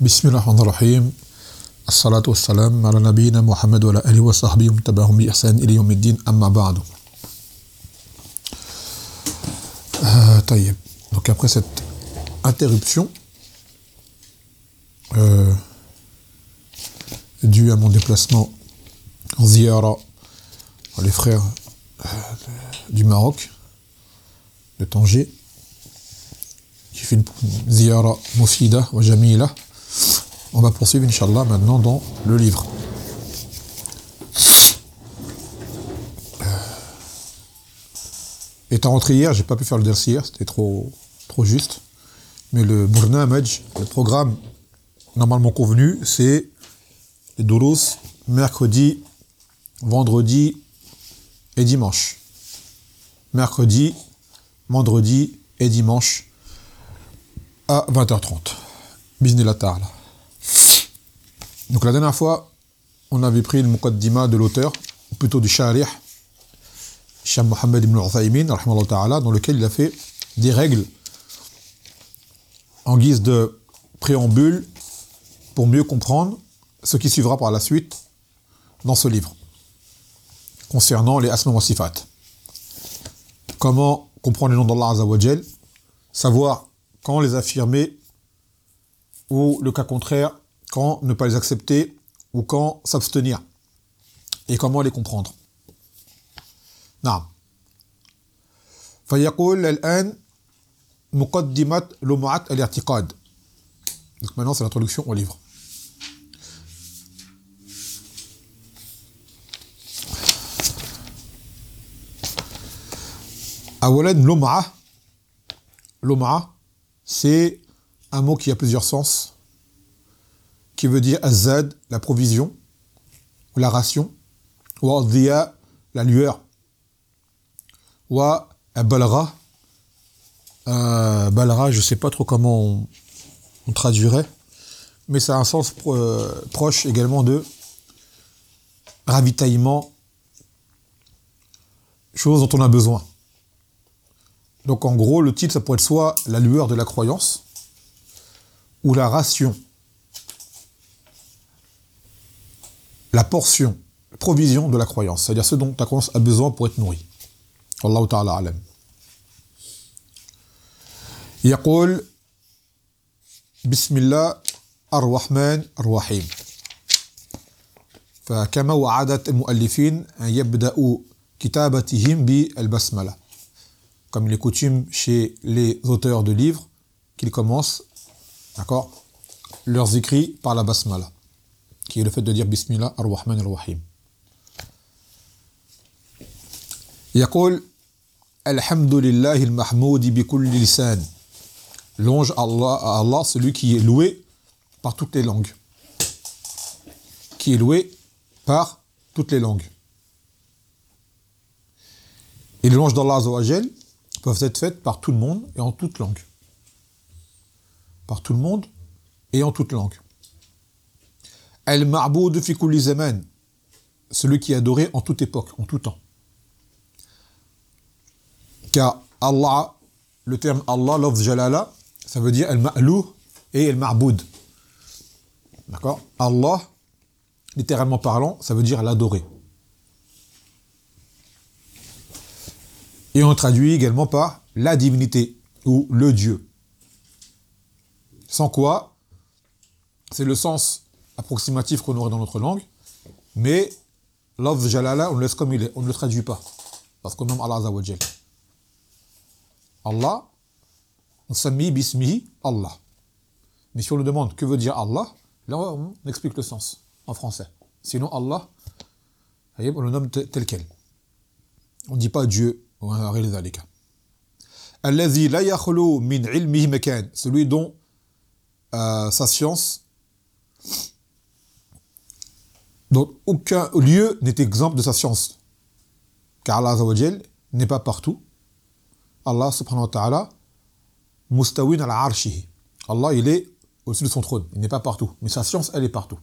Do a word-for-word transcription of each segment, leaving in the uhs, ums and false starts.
بسم الله الرحمن الرحيم الصلاة والسلام على نبينا محمد وعلى آله وصحبه ومن تبعهم بإحسان إلى يوم الدين أما بعد. Euh, طيب. Donc après cette interruption euh, due à mon déplacement en ziyara les frères euh, du Maroc, de Tanger, qui fait une ziyara mufida wa jamila. On va poursuivre, Inch'Allah, maintenant dans le livre. Étant rentré hier, j'ai pas pu faire le ders hier, c'était trop, trop juste. Mais le Bournamaj, le programme normalement convenu, c'est les Dourous, mercredi, vendredi et dimanche. Mercredi, vendredi et dimanche à vingt heures trente. Bismillah ta'ala. Donc la dernière fois, on avait pris le muqaddima de l'auteur, ou plutôt du sharih, Cheikh Mohammed ibn Uthaymin, rahimahullah ta'ala, dans lequel il a fait des règles en guise de préambule pour mieux comprendre ce qui suivra par la suite dans ce livre, concernant les asma wa sifat. Comment comprendre les noms d'Allah Azza wa Jal, savoir quand les affirmer, ou le cas contraire, quand ne pas les accepter, ou quand s'abstenir, et comment les comprendre. نعم. فيقول الآن مقدمة لمعة الاعتقاد. Donc maintenant c'est l'introduction au livre. أولا لمعة. لمعة c'est un mot qui a plusieurs sens, qui veut dire azad, la provision, ou la ration, ou adhiya, la lueur, ou balgha, euh, balgha, je ne sais pas trop comment on, on traduirait, mais ça a un sens pro, euh, proche également de ravitaillement, chose dont on a besoin. Donc en gros, le titre, ça pourrait être soit la lueur de la croyance, ou la ration, la portion, la provision de la croyance, c'est-à-dire ce dont ta croyance a besoin pour être nourrie. Wallahu ta'ala alam. يقول بسم الله الرحمن الرحيم. فكما وعدت المؤلفين أن يبدأوا كتابتهم بالبسملة. Comme il est coutume chez les auteurs de livres, qu'ils commencent, d'accord, leurs écrits par la basmala, qui est le fait de dire Bismillah ar-Rahman ar-Rahim. يقول الحمد لله المحمود بكل لسان. Louange à Allah, à Allah, celui qui est loué par toutes les langues. Qui est loué par toutes les langues. Et les louanges d'Allah Azza wa Jal peuvent être faites par tout le monde et en toute langue. Par tout le monde et en toute langue. Al-Ma'boud fi kulli zaman. Celui qui est adoré en toute époque, en tout temps. Car Allah, le terme Allah, lafz jalala, ça veut dire al-ma'louh et al-ma'boud. D'accord? Allah, littéralement parlant, ça veut dire l'adoré. Et on traduit également par la divinité ou le Dieu. Sans quoi, c'est le sens approximatif qu'on aurait dans notre langue, mais lafz jalala, on le laisse comme il est, on ne le traduit pas, parce qu'on nomme Allah Azza wa Jal. Allah, on s'ammi bismihi Allah. Mais si on nous demande que veut dire Allah, là on explique le sens en français. Sinon Allah, on le nomme tel quel. On ne dit pas Dieu. Allazi la yakhlu min ilmihi makan, celui dont euh, sa science, dont aucun lieu n'est exempt de sa science, car Allah Azza wa Jal n'est pas partout. Allah subhanahu wa ta'ala mustawin ala arshihi. Allah, il est au-dessus de son trône, il n'est pas partout, mais sa science, elle est partout.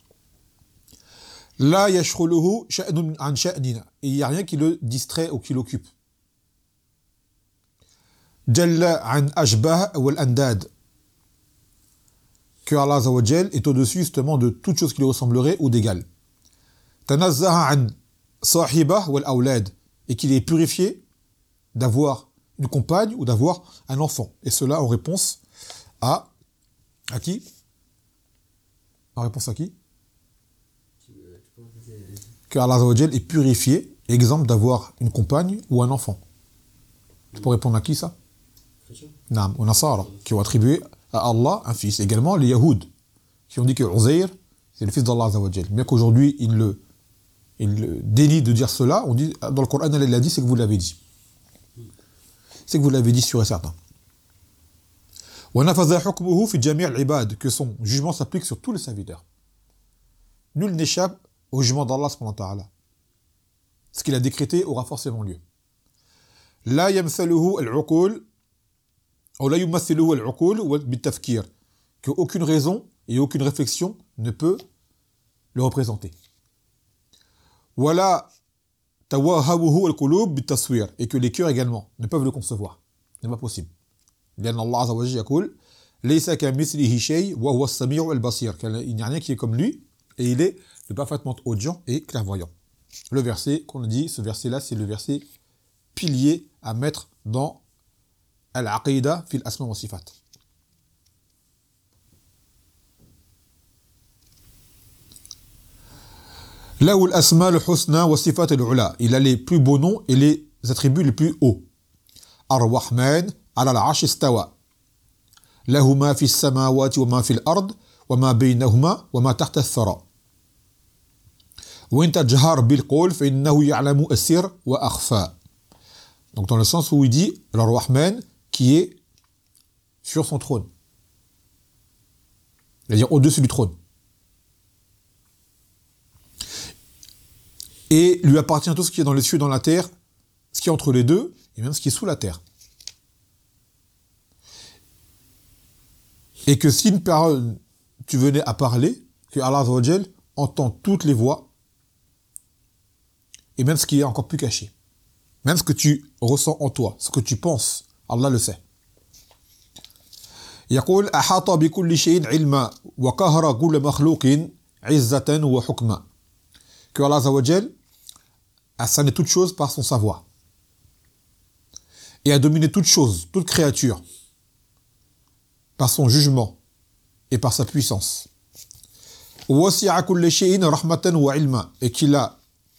La yashghuluhu sha'nun an sha'nina, et il n'y a rien qui le distrait ou qui l'occupe. Jalla an ashbah wal andad. que Allah Azza wa Jal est au-dessus justement de toute chose qui lui ressemblerait ou d'égal. Tanazzaha an sahibah wal awlad, et qu'il est purifié d'avoir une compagne ou d'avoir un enfant. Et cela en réponse à à qui? En réponse à qui? Que Allah Azza wa Jal est purifié, exemple d'avoir une compagne ou un enfant. Tu peux répondre à qui ça? Naam, aux Nasara, qui ont attribué à Allah un fils. Également les Yahoud, qui ont dit que Uzair, c'est le fils d'Allah Azza wa Jal. Bien qu'aujourd'hui, ils le, ils le dénient de dire cela, on dit, dans le Coran, Allah l'a dit, c'est que vous l'avez dit. C'est que vous l'avez dit sûr et certain. Que son jugement s'applique sur tous les serviteurs. Nul n'échappe au jugement d'Allah subhanahu wa ta'ala. Ce qu'il a décrété aura forcément lieu. La yamthaluhu al-uqul ou la yumathiluhu al-uqul wa bit-tafkir, que aucune raison et aucune réflexion ne peut le représenter. Wala tawahabuhu al-qulub bit-taswir, et que les cœurs également ne peuvent le concevoir. Ce n'est pas possible. لأن الله عز وجل يقول ليس كمثله شيء وهو السميع البصير, il n'y a rien qui est comme lui et il est le parfaitement audient et clairvoyant. Le verset qu'on a dit, ce verset-là, c'est le verset pilier à mettre dans Al-Aqida fil Asma wa Sifat. Lahu al-asma al-husna wa sifat al-ula. Il a les plus beaux noms et les attributs les plus hauts. Ar-Rahman ala al-'arsh istawa. Lahu ma fi as-samawati wa ma fi al-ard wa ma baynahuma wa ma tahta ath-thara. Wa in tajhar bil qawl fa innahu ya'lamu as-sirr wa akhfa. Donc dans le sens où il dit Ar-Rahman qui est sur son trône. C'est-à-dire au-dessus du trône. Et lui appartient tout ce qui est dans les cieux et dans la terre, ce qui est entre les deux, et même ce qui est sous la terre. Et que si une parole, tu venais à parler, que Allah Azza wa Jal entend toutes les voix, et même ce qui est encore plus caché. Même ce que tu ressens en toi, ce que tu penses, Allah le sait. يقول أحاط بكل شيء علما وقهر كل مخلوق عزة وحكما. Que Allah Azza wa Jal a sané toutes choses par son savoir et a dominé toutes choses, toute créature par son jugement et par sa puissance. ووسع كل شيء رحمة وعلما, et qu'il a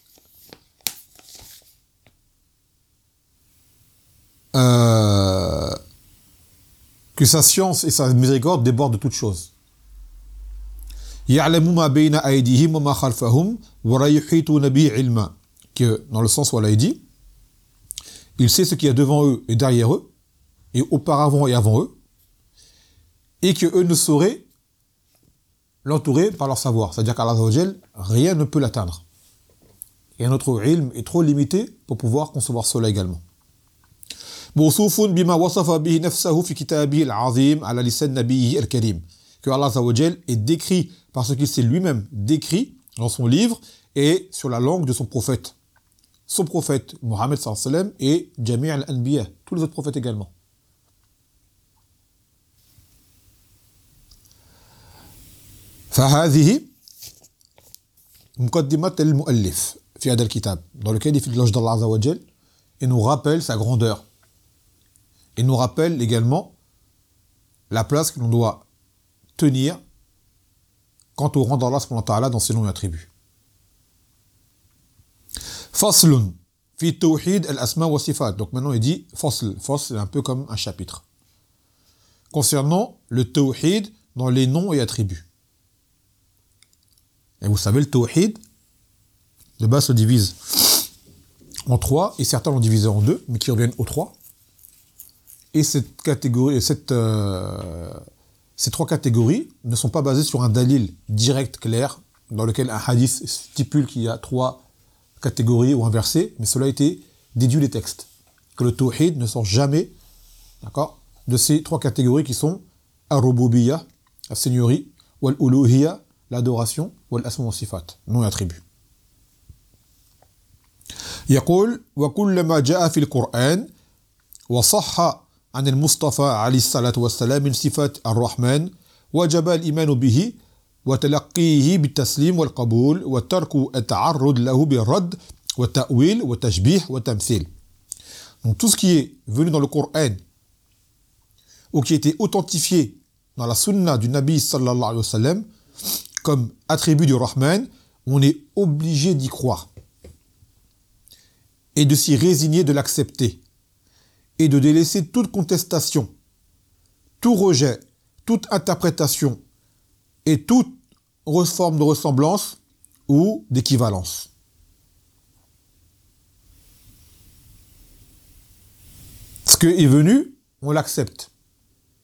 euh, que sa science et sa miséricorde débordent de toutes choses. يعلم ما بين أيديهم وما خلفهم ولا يحيطون به علما, que dans le sens où Allah a dit, il sait ce qu'il y a devant eux et derrière eux, et auparavant et avant eux, et que eux ne sauraient l'entourer par leur savoir. C'est-à-dire qu'Allah Azza wa Jal, rien ne peut l'atteindre. Et notre ilm est trop limité pour pouvoir concevoir cela également. موصوف بما وصف به نفسه في كتابه العظيم على لسان نبيه الكريم. Que Allah Azza wa Jal est décrit par ce qu'il s'est lui-même décrit dans son livre et sur la langue de son prophète. Son prophète, Mohammed sallallahu alayhi wa sallam, et Jami' al-Anbiya, tous les autres prophètes également. فهذه مقدمة المؤلف في هذا الكتاب, dans lequel il fait l'éloge d'Allah Azza wa Jal et nous rappelle sa grandeur. Et nous rappelle également la place que l'on doit tenir quant au rang d'Allah subhanahu wa ta'ala dans ses noms et attributs. Faslun fi tawhid al-asma wa sifat. Donc maintenant il dit fasl. Fasl c'est un peu comme un chapitre. Concernant le tawhid dans les noms et attributs. Et vous savez, le tawhid de base se divise en trois, et certains l'ont divisé en deux, mais qui reviennent aux trois. Et cette catégorie, cette, euh, ces trois catégories ne sont pas basées sur un dalil direct, clair, dans lequel un hadith stipule qu'il y a trois catégories ou un verset, mais cela a été déduit des textes. Que le tawhid ne sort jamais, d'accord, de ces trois catégories qui sont ar-rububiyyah, la seigneurie, wal-uluhiyyah, l'adoration, wal-asma wa sifat, nom et attribut. يقول وكلما جاء في القرآن وصح عن المصطفى عليه الصلاة والسلام من صفات الرحمن وجب الإيمان به وتلقيه بالتسليم والقبول وترك التعرض له بالرد والتأويل والتشبيه والتمثيل. Donc tout ce qui est venu dans le Coran ou qui a été authentifié dans la sunna du Nabi sallallahu alayhi wa sallam comme attribut du Rahman, on est obligé d'y croire et de s'y résigner, de l'accepter et de délaisser toute contestation, tout rejet, toute interprétation et toute forme de ressemblance ou d'équivalence. Ce qui est venu, on l'accepte. D'accord ?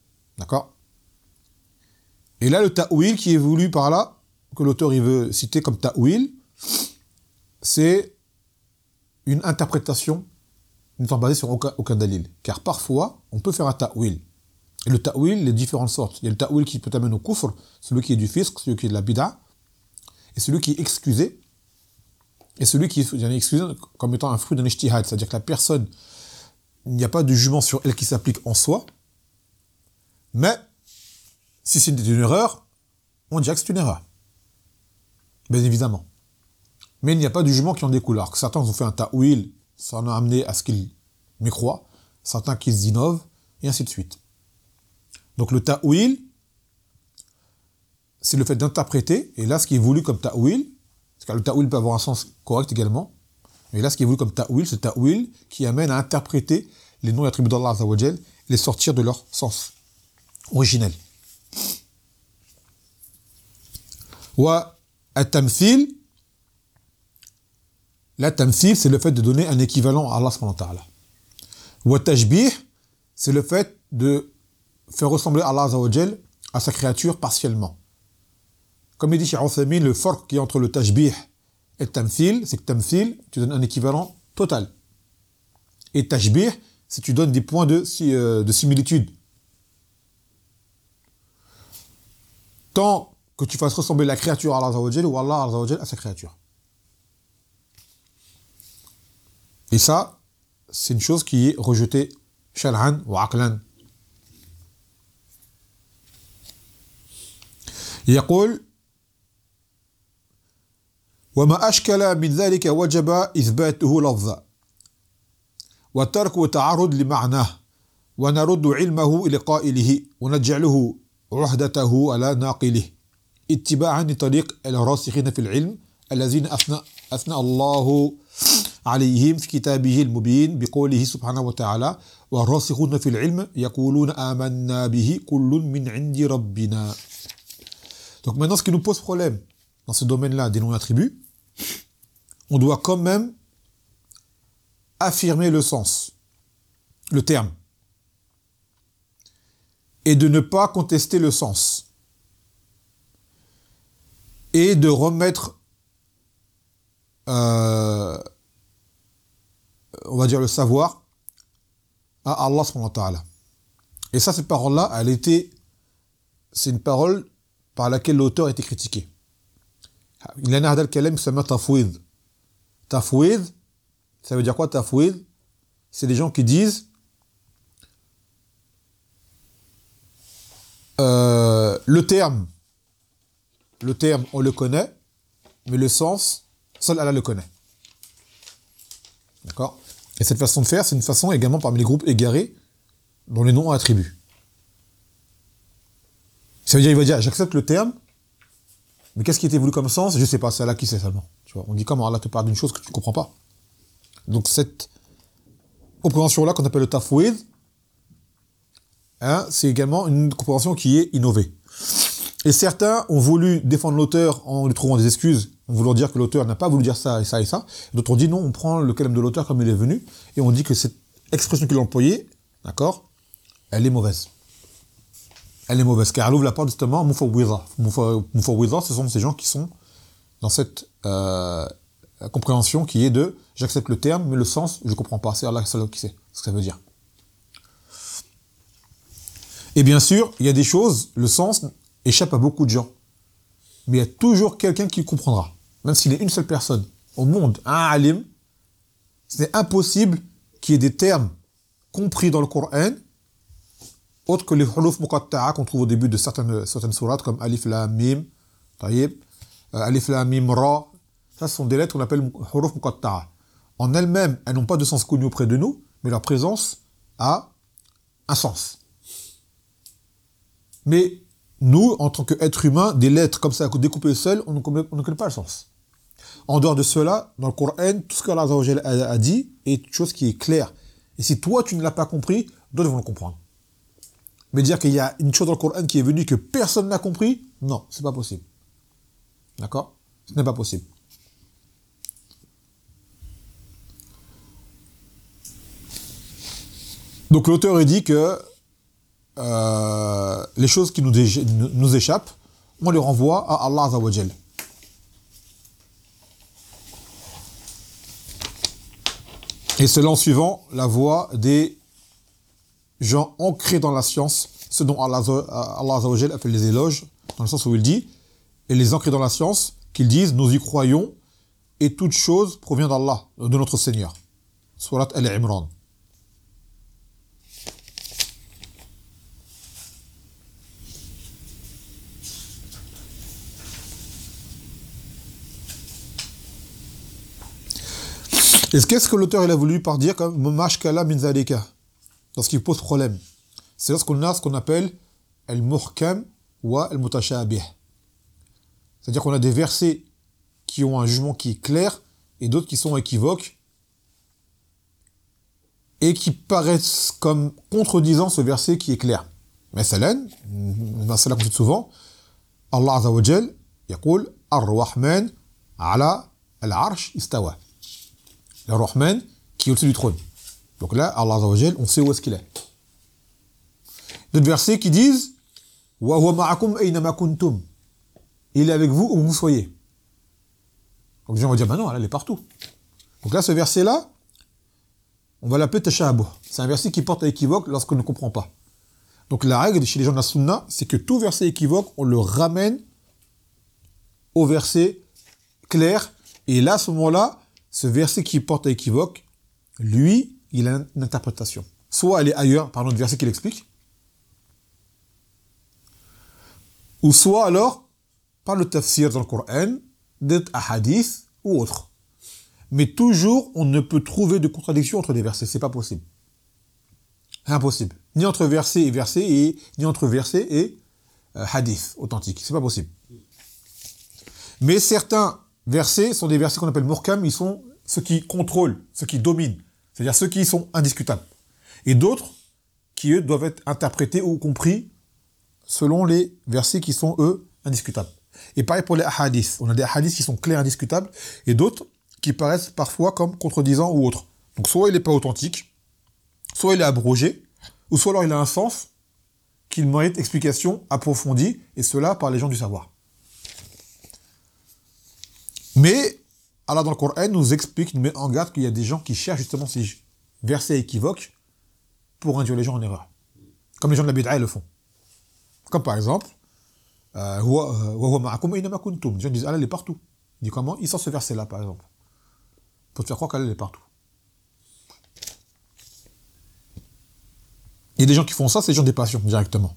Et là, le ta'wil qui est voulu par là, que l'auteur il veut citer comme ta'wil, c'est une interprétation n'étant basée sur aucun, aucun dalil. Car parfois, on peut faire un ta'wil. Et le ta'wil, les différentes sortes. Il y a le ta'wil qui peut t'amener au kufr, celui qui est du fisq, celui qui est de la bid'a, et celui qui est excusé, et celui qui est excusé comme étant un fruit d'un ijtihad, c'est-à-dire que la personne, il n'y a pas de jugement sur elle qui s'applique en soi, mais si c'est une erreur, on dirait que c'est une erreur. Bien évidemment. Mais il n'y a pas de jugement qui en découle. Alors que certains ont fait un ta'wil, ça en a amené à ce qu'ils mécroient, certains qu'ils innovent, et ainsi de suite. Donc le ta'wil, c'est le fait d'interpréter, et là ce qui est voulu comme ta'wil, parce que le ta'wil peut avoir un sens correct également, mais là ce qui est voulu comme ta'wil, c'est ta'wil qui amène à interpréter les noms et attributs d'Allah Azza wa Jal, les sortir de leur sens originel. Wa at-tamthil, la tamthil, c'est le fait de donner un équivalent à Allah subhanahu wa ta'ala. Wa tashbih, c'est le fait de faire ressembler Allah Azza wa Jal à sa créature partiellement. Comme il dit chez Uthaymin, le fork qui est entre le tashbih et le tamthil, c'est que tamthil, tu donnes un équivalent total. Et tashbih, c'est que tu donnes des points de, de similitude. Tant que tu fasses ressembler la créature à Allah Azza wa Jal ou Allah Azza wa Jal à sa créature. Et ça, c'est une chose qui est rejetée shar'an ou aqlan. يقول وما أشكل من ذلك وجب إثباته لفظا وترك تعرض لمعناه ونرد علمه إلى قائله ونجعله عهدته على ناقله اتباعا لطريق الراسخين في العلم الذين أثنى, أثنى الله عليهم في كتابه المبين بقوله سبحانه وتعالى والراسخون في العلم يقولون آمنا به كل من عند ربنا. Donc maintenant, ce qui nous pose problème dans ce domaine-là des noms et attributs, on doit quand même affirmer le sens, le terme, et de ne pas contester le sens, et de remettre, euh, on va dire le savoir, à Allah subhanahu wa ta'ala. Et ça, cette parole-là, elle était, c'est une parole par laquelle l'auteur a été critiqué. Il y a un hadal kalam qui s'appelle tafwid. Tafwid, ça veut dire quoi tafwid? C'est des gens qui disent euh, le terme, le terme on le connaît, mais le sens, seul Allah le connaît. D'accord? Et cette façon de faire, c'est une façon également parmi les groupes égarés dont les noms ont attributs. Ça veut dire, il va dire, j'accepte le terme, mais qu'est-ce qui était voulu comme sens? Je sais pas, c'est Allah qui sait seulement. Tu vois, on dit comment Allah te parle d'une chose que tu ne comprends pas. Donc cette compréhension-là qu'on appelle le tafwid, hein, c'est également une compréhension qui est innovée. Et certains ont voulu défendre l'auteur en lui trouvant des excuses, en voulant dire que l'auteur n'a pas voulu dire ça et ça et ça. D'autres ont dit non, on prend le calme de l'auteur comme il est venu, et on dit que cette expression qu'il a employée, d'accord, elle est mauvaise. Elle est mauvaise, car elle ouvre la porte justement à Mufawwidha. Mufawwidha, ce sont ces gens qui sont dans cette euh, compréhension qui est de j'accepte le terme, mais le sens, je ne comprends pas. C'est Allah seul qui sait ce que ça veut dire. Et bien sûr, il y a des choses, le sens échappe à beaucoup de gens. Mais il y a toujours quelqu'un qui comprendra. Même s'il est une seule personne au monde, un alim, c'est impossible qu'il y ait des termes compris dans le Coran autres que les huruf muqatta'a qu'on trouve au début de certaines, certaines sourates, comme Alif Lam Mim, taïb, euh, Alif Lam Mim Ra, ça ce sont des lettres qu'on appelle huruf muqatta'a. En elles-mêmes, elles n'ont pas de sens connu auprès de nous, mais leur présence a un sens. Mais nous, en tant qu'êtres humains, des lettres comme ça, découpées seules, on ne connaît, on ne connaît pas le sens. En dehors de cela, dans le Coran, tout ce qu'Allah Azza wa Jalla a, a dit est une chose qui est claire. Et si toi, tu ne l'as pas compris, d'autres vont le comprendre. Mais dire qu'il y a une chose dans le Coran qui est venue que personne n'a compris, non, c'est pas possible. D'accord ? Ce n'est pas possible. Donc l'auteur dit que euh, les choses qui nous, dé- nous échappent, on les renvoie à Allah Azza wa Jalla. Et cela en suivant la voie des gens ancrés dans la science, ce dont Allah, Allah Azza wa Jalla a fait les éloges, dans le sens où il dit, et les ancrés dans la science, qu'ils disent, nous y croyons, et toute chose provient d'Allah, de notre Seigneur. Surat Al-Imran. Et qu'est-ce que l'auteur il a voulu par dire comme mashkala min zalika, lorsqu'il pose problème? C'est lorsqu'on a ce qu'on appelle al-muhkam wa al-mutashabih. C'est-à-dire qu'on a des versets qui ont un jugement qui est clair et d'autres qui sont équivoques et qui paraissent comme contredisant ce verset qui est clair. Mais salan, c'est là qu'on cite souvent, Allah Azza wa Jal yaqul ar-Rahman ala al-arsh istawa. Le Rahman qui est au-dessus du trône. Donc là, Allah Azza wa Jal, on sait où est-ce qu'il est. D'autres versets qui disent wa huwa ma'akum aynama kuntum. Il est avec vous où vous soyez. Donc les gens vont dire, ben non, elle est partout. Donc là, ce verset-là, on va l'appeler tashabuh. C'est un verset qui porte à équivoque lorsqu'on ne comprend pas. Donc la règle chez les gens de la sunna, c'est que tout verset équivoque, on le ramène au verset clair. Et là, à ce moment-là, ce verset qui porte à équivoque, lui, il a une interprétation. Soit elle est ailleurs, par notre verset qui l'explique, ou soit alors, par le tafsir dans le Coran, d'être hadith ou autre. Mais toujours, on ne peut trouver de contradiction entre les versets. C'est pas possible. Impossible. Ni entre verset et verset, et, ni entre verset et euh, hadith authentique. C'est pas possible. Mais certains versets sont des versets qu'on appelle muhkam, ils sont ceux qui contrôlent, ceux qui dominent. C'est-à-dire ceux qui sont indiscutables. Et d'autres qui, eux, doivent être interprétés ou compris selon les versets qui sont, eux, indiscutables. Et pareil pour les hadiths. On a des hadiths qui sont clairs, indiscutables, et d'autres qui paraissent parfois comme contredisants ou autres. Donc soit il n'est pas authentique, soit il est abrogé, ou soit alors il a un sens qu'il mérite explication approfondie, et cela par les gens du savoir. Mais Allah dans le Coran nous explique, nous met en garde qu'il y a des gens qui cherchent justement ces versets équivoques pour induire les gens en erreur. Comme les gens de la bid'a le font. Comme par exemple, euh, les gens disent Allah est partout. Il dit comment? Il sort ce verset-là par exemple. Pour te faire croire qu'Allah est partout. Il y a des gens qui font ça, c'est des gens des passions directement.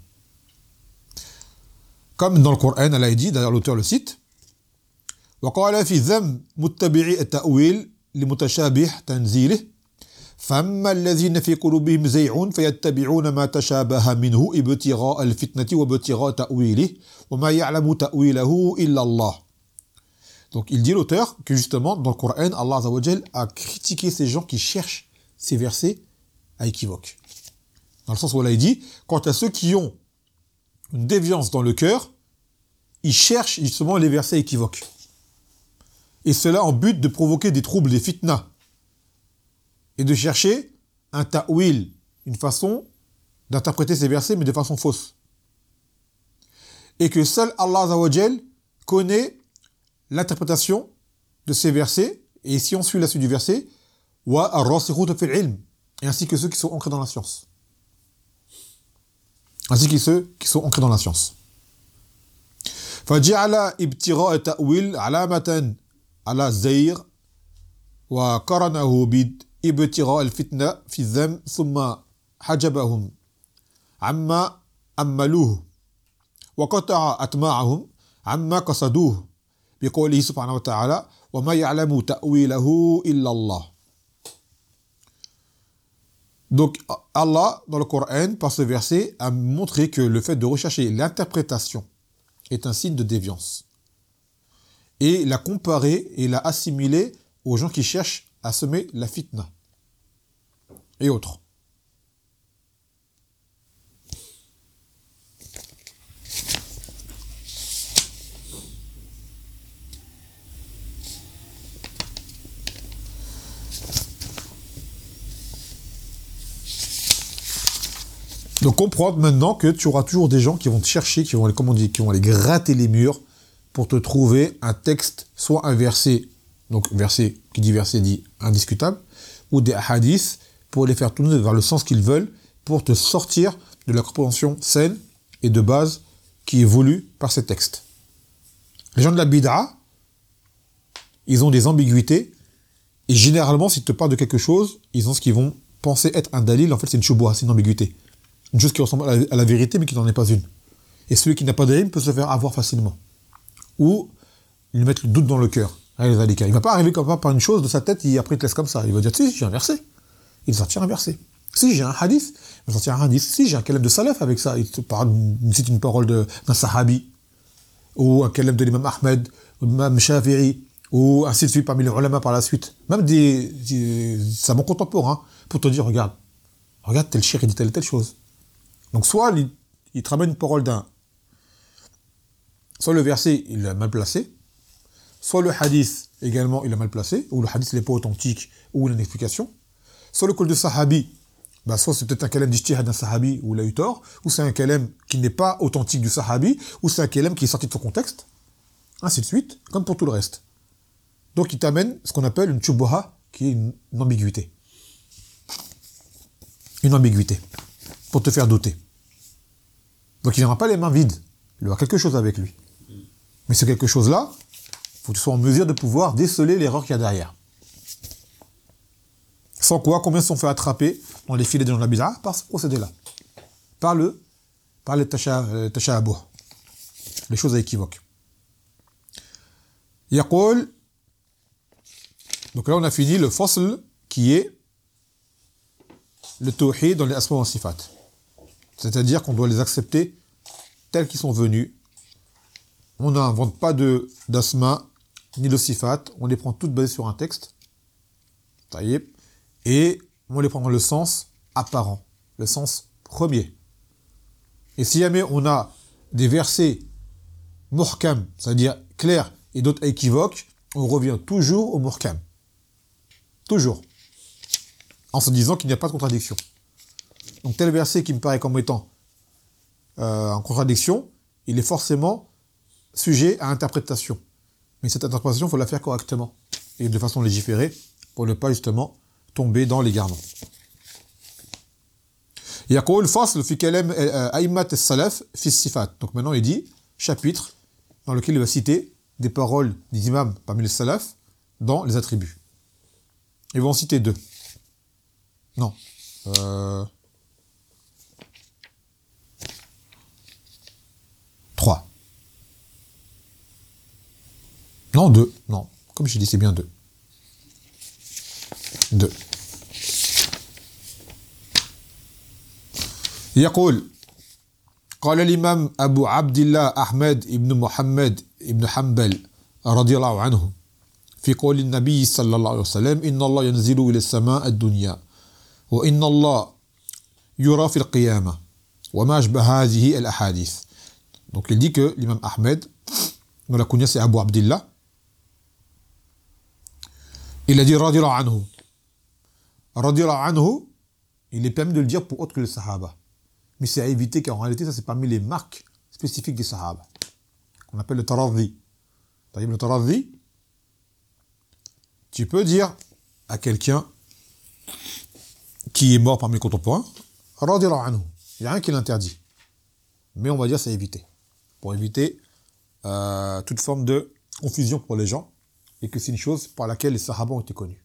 Comme dans le Coran, Allah a dit, d'ailleurs l'auteur le cite, وقال في ذم متبعي التأويل لمتشابه تنزيله فأما الذين في قلوبهم زيغ فيتبعون ما تشابه منه ابتغاء الفتنة وابتغاء تأويله وما يعلم تأويله إلا الله. Donc il dit l'auteur que justement dans le Coran, Allah Azza wa Jal a critiqué ces gens qui cherchent ces versets à équivoque. Dans le sens où Allah dit, quant à ceux qui ont une déviance dans le cœur, ils cherchent justement les versets équivoques. Et cela en but de provoquer des troubles, des fitnas. Et de chercher un ta'wil, une façon d'interpréter ces versets, mais de façon fausse. Et que seul Allah Azza wa Jal connaît l'interprétation de ces versets, et si on suit la suite du verset, wa ar-rasikhuna fil ilm, et ainsi que ceux qui sont ancrés dans la science. Ainsi que ceux qui sont ancrés dans la science. فجعل ابتغاء التأويل علامة على الزيغ وقرنه بابتغاء الفتنة في الذم ثم حجبهم amma ammaluhu wa qata'a atma'ahum amma qasaduhu biqawlihi subhanahu wa ta'ala wa ma ya'lamu ta'wilahu illa Allah. Donc Allah dans le Coran par ce verset a montré que le fait de rechercher l'interprétation est un signe de déviance. Et l'a comparé et l'a assimilé aux gens qui cherchent à semer la fitna et autres. Donc comprendre maintenant que tu auras toujours des gens qui vont te chercher, qui vont aller, comment on dit, qui vont aller gratter les murs pour te trouver un texte, soit un verset, donc verset, qui dit verset dit indiscutable, ou des hadiths pour les faire tourner vers le sens qu'ils veulent, pour te sortir de la compréhension saine et de base qui est voulue par ces textes. Les gens de la bid'a, ils ont des ambiguïtés, et généralement, s'ils te parlent de quelque chose, ils ont ce qu'ils vont penser être un dalil, en fait c'est une shubha, c'est une ambiguïté. Une chose qui ressemble à la, à la vérité, mais qui n'en est pas une. Et celui qui n'a pas d'ilm peut se faire avoir facilement. Ou lui mettre le doute dans le cœur. Il ne va pas arriver comme ça par une chose de sa tête et après il te laisse comme ça. Il va dire, si, j'ai un verset. Il sortira un verset. Si, j'ai un hadith. Il va sortir un hadith. Si, j'ai un kalem de salaf avec ça. Il te parle, il cite une parole de, d'un sahabi. Ou un kalem de l'imam Ahmed, ou de l'imam Shafi'i, ou ainsi de suite parmi les ulama par la suite. Même des, des savants contemporains, pour te dire, regarde, regarde, tel cheikh, il dit telle et telle chose. Donc soit il, il te ramène une parole d'un, soit le verset il l'a mal placé, soit le hadith également il l'a mal placé, ou le hadith n'est pas authentique, ou il a une explication, soit le col de sahabi, bah soit c'est peut-être un kalem d'ijtihad d'un sahabi où il a eu tort, ou c'est un kalem qui n'est pas authentique du sahabi, ou c'est un kalem qui est sorti de son contexte, ainsi de suite, comme pour tout le reste. Donc il t'amène ce qu'on appelle une shubha, qui est une, une ambiguïté. Une ambiguïté, pour te faire douter. Donc il ne viendra pas les mains vides, il aura quelque chose avec lui. Mais ce quelque chose-là, il faut que tu sois en mesure de pouvoir déceler l'erreur qu'il y a derrière. Sans quoi, combien se sont fait attraper dans les filets des gens de la bid'a par ce procédé-là. Par le, par les tasha'abuh, les choses à équivoque. Yaqul, donc là on a fini le fasl qui est le tawhid dans les asma wa sifat. C'est-à-dire qu'on doit les accepter tels qu'ils sont venus. On n'invente pas de d'asma ni de sifat, on les prend toutes basées sur un texte. Taïeb. Et on les prend dans le sens apparent, le sens premier. Et si jamais on a des versets muhkam, c'est-à-dire clairs, et d'autres équivoques, on revient toujours au muhkam. Toujours. En se disant qu'il n'y a pas de contradiction. Donc tel verset qui me paraît comme étant euh, en contradiction, il est forcément sujet à interprétation. Mais cette interprétation, il faut la faire correctement. Et de façon légiférée, pour ne pas justement tomber dans l'égarement. Yaqul fasl fi kalam a'immat as-salaf fi as-sifat. Donc maintenant il dit chapitre dans lequel il va citer des paroles des imams parmi les salaf dans les attributs. Ils vont en citer deux. Non. Euh... Trois. Non, deux. Non. Comme je dis, c'est bien deux. Deux. يقول قال الإمام أبو عبد الله أحمد بن محمد بن حنبل رضي الله عنه في قول النبي صلى الله عليه وسلم إن الله ينزل إلى السماء الدنيا وإن الله يرى في القيامة وما أشبه هذه الأحاديث. Donc il dit que l'imam Ahmed, dont la kunya c'est Abu Abdillah, il a dit radiyallahu anhu. Radiyallahu anhu, il est permis de le dire pour autre que les sahaba. Mais c'est à éviter car en réalité, ça c'est parmi les marques spécifiques des sahaba. Qu'on appelle le taradhi. Le taradhi, tu peux dire à quelqu'un qui est mort parmi les contemporains, radiyallahu anhu. Il n'y a rien qui l'interdit. Mais on va dire c'est à éviter. Pour éviter euh, toute forme de confusion pour les gens. Et que c'est une chose par laquelle les sahaba ont été connus.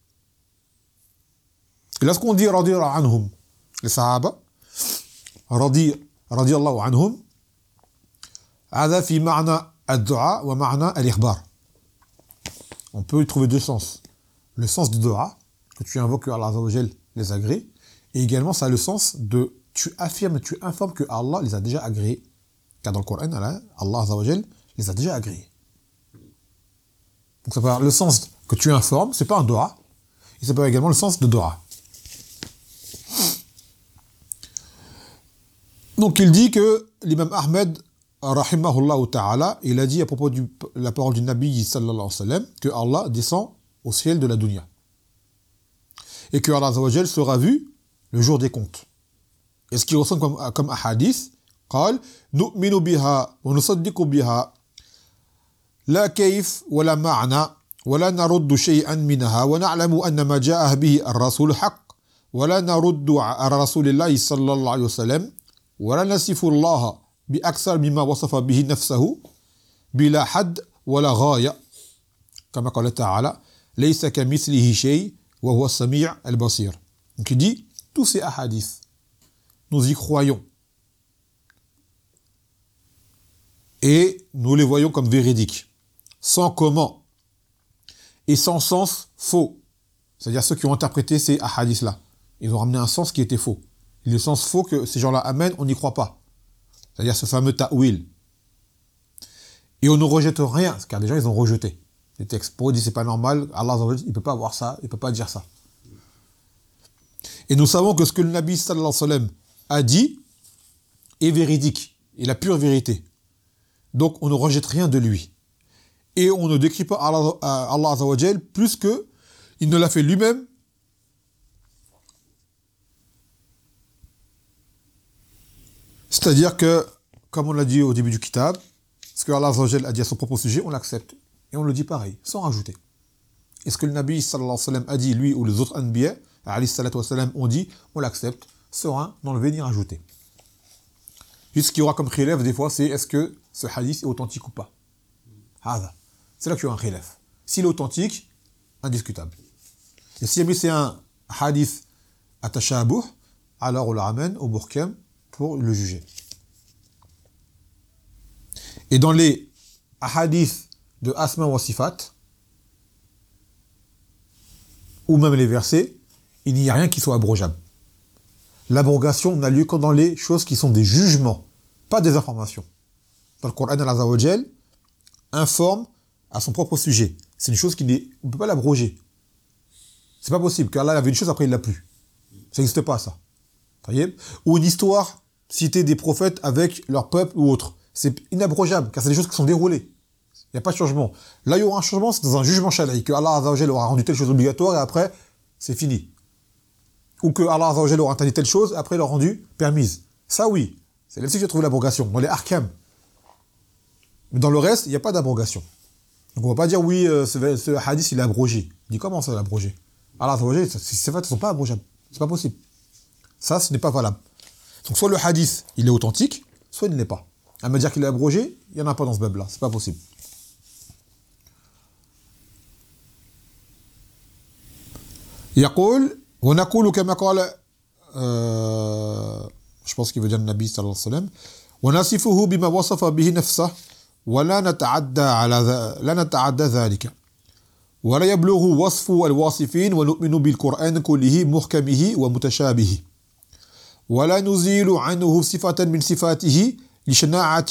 Et lorsqu'on dit radiyallahu anhum, les sahaba, radi radiallahu anhum, هذا في معنى الدعاء ومعنى الإخبار. On peut y trouver deux sens. Le sens du dua, que tu invoques que Allah Azza wa Jal les agrée, et également ça a le sens de tu affirmes, tu informes que Allah les a déjà agréés. Car dans le Coran, Allah Azza wa Jal les a déjà agréés. Donc ça peut avoir le sens que tu informes, c'est pas un dua, et ça peut avoir également le sens de dua. Donc il dit que l'imam Ahmed, rahimahullah ta'ala, il a dit à propos de la parole du Nabi sallallahu alayhi wa sallam que Allah descend au ciel de la dunya. Et que Allah Azza wa Jal sera vu le jour des comptes. Et ce qui ressemble comme, comme un hadith, قال نؤمن بها ونصدق بها لا كيف ولا معنى ولا نرد شيئا منها ونعلم أن ما جاء به الرسول حق ولا نرد على رسول الله صلى الله عليه وسلم ولا نصف الله بأكثر مما وصف به نفسه بلا حد ولا غاية كما قال تعالى ليس كمثله شيء وهو السميع البصير. Donc il dit tous ces hadiths nous y croyons et nous les voyons comme véridiques, sans comment et sans sens faux. C'est-à-dire ceux qui ont interprété ces hadiths-là, ils ont ramené un sens qui était faux. Et le sens faux que ces gens-là amènent, on n'y croit pas. C'est-à-dire ce fameux ta'wil. Et on ne rejette rien, car des gens, ils ont rejeté les textes. Pour eux, ils disent c'est pas normal, Allah, il ne peut pas avoir ça, il ne peut pas dire ça. Et nous savons que ce que le Nabi sallallahu alayhi wa sallam a dit est véridique, est la pure vérité. Donc on ne rejette rien de lui. Et on ne décrit pas Allah, Allah Azza wa Jal plus que il ne l'a fait lui-même. C'est-à-dire que, comme on l'a dit au début du kitab, ce que Allah Azza wa Jal a dit à son propre sujet, on l'accepte. Et on le dit pareil, sans rajouter. Et ce que le Nabi sallallahu alayhi wa sallam a dit, lui ou les autres anbiya, alayhi salatu wa sallam, ont dit, on l'accepte, sans rien n'enlever ni rajouter. Juste ce qu'il y aura comme khilaf des fois, c'est est-ce que ce hadith est authentique ou pas. Hada. C'est là qu'il y aura un khilaf. S'il est authentique, indiscutable. Et si c'est un hadith atashabuh, alors on le ramène au Burkam pour le juger. Et dans les hadiths de Asma wa Sifat, ou même les versets, il n'y a rien qui soit abrogeable. L'abrogation n'a lieu que dans les choses qui sont des jugements, pas des informations. Dans le Coran, Allah Azza wa Jal informe à son propre sujet. C'est une chose qui n'est... On ne peut pas l'abroger. C'est pas possible, car Allah avait une chose, après il l'a plus. Ça n'existe pas, ça. Ou une histoire citée des prophètes avec leur peuple ou autre. C'est inabrogeable, car c'est des choses qui sont déroulées. Il n'y a pas de changement. Là, il y aura un changement, c'est dans un jugement shalaï, que Allah Azza wa Jal aura rendu telle chose obligatoire, et après, c'est fini. Ou que Allah Azza wa Jal aura interdit telle chose, après il l'a rendu permise. Ça, oui. C'est là-dessus que j'ai trouvé l'abrogation, dans les ahkam. Mais dans le reste, il n'y a pas d'abrogation. Donc on ne va pas dire, oui, euh, ce, ce hadith, il est abrogé. Il dit, comment ça, il est abrogé? Allah Azza wa Jal, ces faits ne sont pas abrogeables. C'est pas possible. Ça, ce n'est pas valable. Donc soit le hadith, il est authentique, soit il ne l'est pas. À me dire qu'il est abrogé, il n'y en a pas dans ce bab-là. C'est pas possible. يقول ونقول كما قال je pense qu'il veut dire le Nabi sallallahu alayhi wa sallam ونصفه بما وصف به نفسه ولا نتعدى على لا نتعدى ذلك ولا يبلغ وصف الواصفين ونؤمن بالقرآن كله محكمه ومتشابهه ولا نزيل عنه صفة من صفاته لشناعة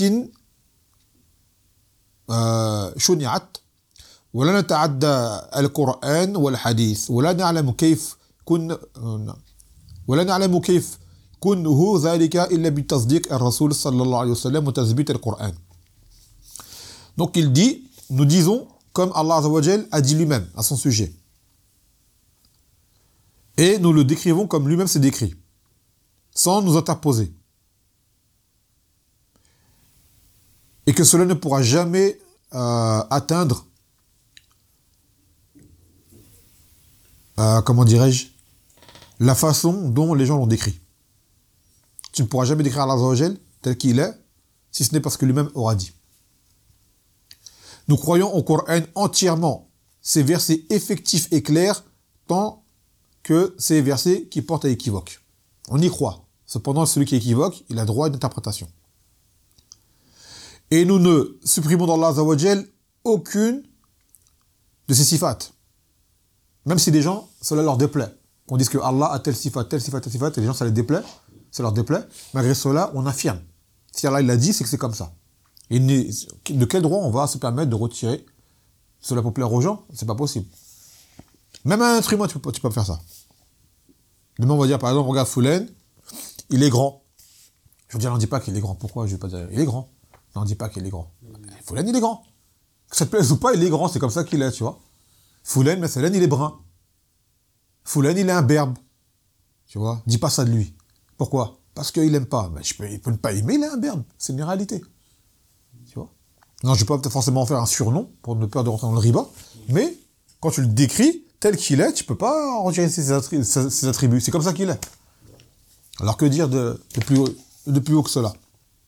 شنعت ولا نتعدى القرآن والحديث ولا نعلم كيف كن ولا نعلم كيف كنه ذلك إلا بتصديق الرسول صلى الله عليه وسلم وتثبيت القرآن. Donc il dit, nous disons comme Allah Azza wa Jal a dit lui-même à son sujet. Et nous le décrivons comme lui-même s'est décrit, sans nous interposer. Et que cela ne pourra jamais euh, atteindre Euh, comment dirais-je, la façon dont les gens l'ont décrit. Tu ne pourras jamais décrire Allah Azza wa Jal tel qu'il est, si ce n'est parce que lui-même aura dit. Nous croyons au Coran entièrement, ces versets effectifs et clairs, tant que ces versets qui portent à équivoque. On y croit, Cependant, celui qui équivoque, il a droit à une interprétation. Et nous ne supprimons d'Allah Azza wa Jal aucune de ces sifat. Même si des gens, cela leur déplaît. On dit que Allah a tel sifat, tel sifat, tel sifat, et les gens, ça les déplaît, ça leur déplaît. Malgré cela, on affirme. Si Allah il l'a dit, c'est que c'est comme ça. Et de quel droit on va se permettre de retirer cela pour plaire aux gens? C'est pas possible. Même un être humain, tu peux, tu peux faire ça. Demain, on va dire, par exemple, regarde Foulen, il est grand. Je veux dire, on ne dit pas qu'il est grand. Pourquoi? Je vais pas dire, il est grand. On ne dit pas qu'il est grand. Foulen, il est grand. Que ça te plaise ou pas, il est grand, c'est comme ça qu'il est, tu vois. Foulen, mais Foulen, il est brun. Foulen, il est un berbe. Tu vois, dis pas ça de lui. Pourquoi? Parce qu'il aime pas. Ben, je peux, il peut ne pas aimer, il est un berbe. C'est une réalité. Tu vois. Non, je ne vais pas peut-être forcément en faire un surnom, pour ne pas de rentrer dans le riba, mais quand tu le décris, tel qu'il est, tu ne peux pas en retirer ses, attri- ses attributs. C'est comme ça qu'il est. Alors que dire de, de, plus, haut, de plus haut que cela?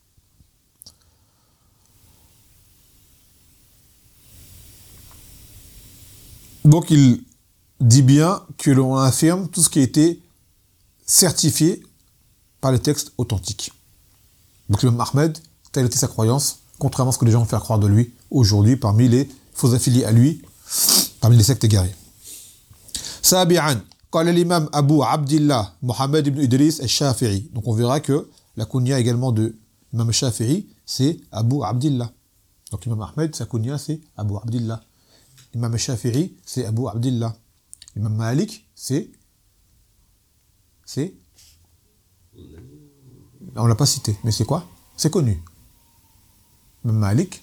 Donc il dit bien que l'on affirme tout ce qui a été certifié par les textes authentiques. Donc l'imam Ahmed, telle était sa croyance, contrairement à ce que les gens vont faire croire de lui aujourd'hui parmi les faux affiliés à lui, parmi les sectes égarées. Sabi'an, qala l'imam Abu Abdillah Mohammed ibn Idris al-Shafi'i. Donc on verra que la kunya également de l'imam Shafi'i, c'est Abu Abdillah. Donc l'imam Ahmed, sa kunya c'est Abu Abdillah. L'imam Shafi'i, c'est Abu Abdillah. L'imam Malik, c'est... C'est... On l'a pas cité, mais c'est quoi? C'est connu. L'imam Malik,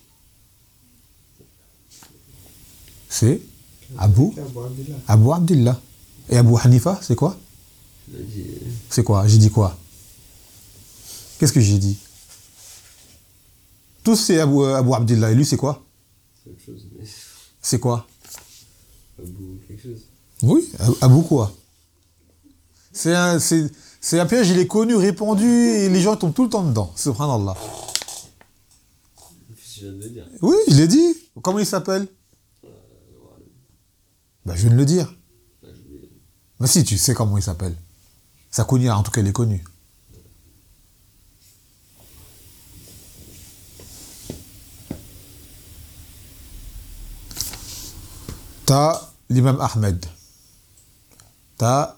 c'est Abu... Abu Abdillah. Et Abu Hanifa, c'est quoi? C'est quoi? J'ai dit quoi? Qu'est-ce que j'ai dit? Tous c'est Abu, Abu Abdillah. Et lui, c'est quoi? C'est autre chose, mais... C'est quoi? Abou quelque chose. Oui, Abou quoi? C'est un, c'est, c'est un piège, il est connu, répandu, et les gens tombent tout le temps dedans. Subhanallah. Je viens de le dire. Oui, je l'ai dit. Comment il s'appelle? Euh, voilà. Ben, je viens de le dire. Bah, je voulais- Mais si, tu sais comment il s'appelle. Sa kunya, en tout cas, il est connu. T'as l'imam Ahmed. T'as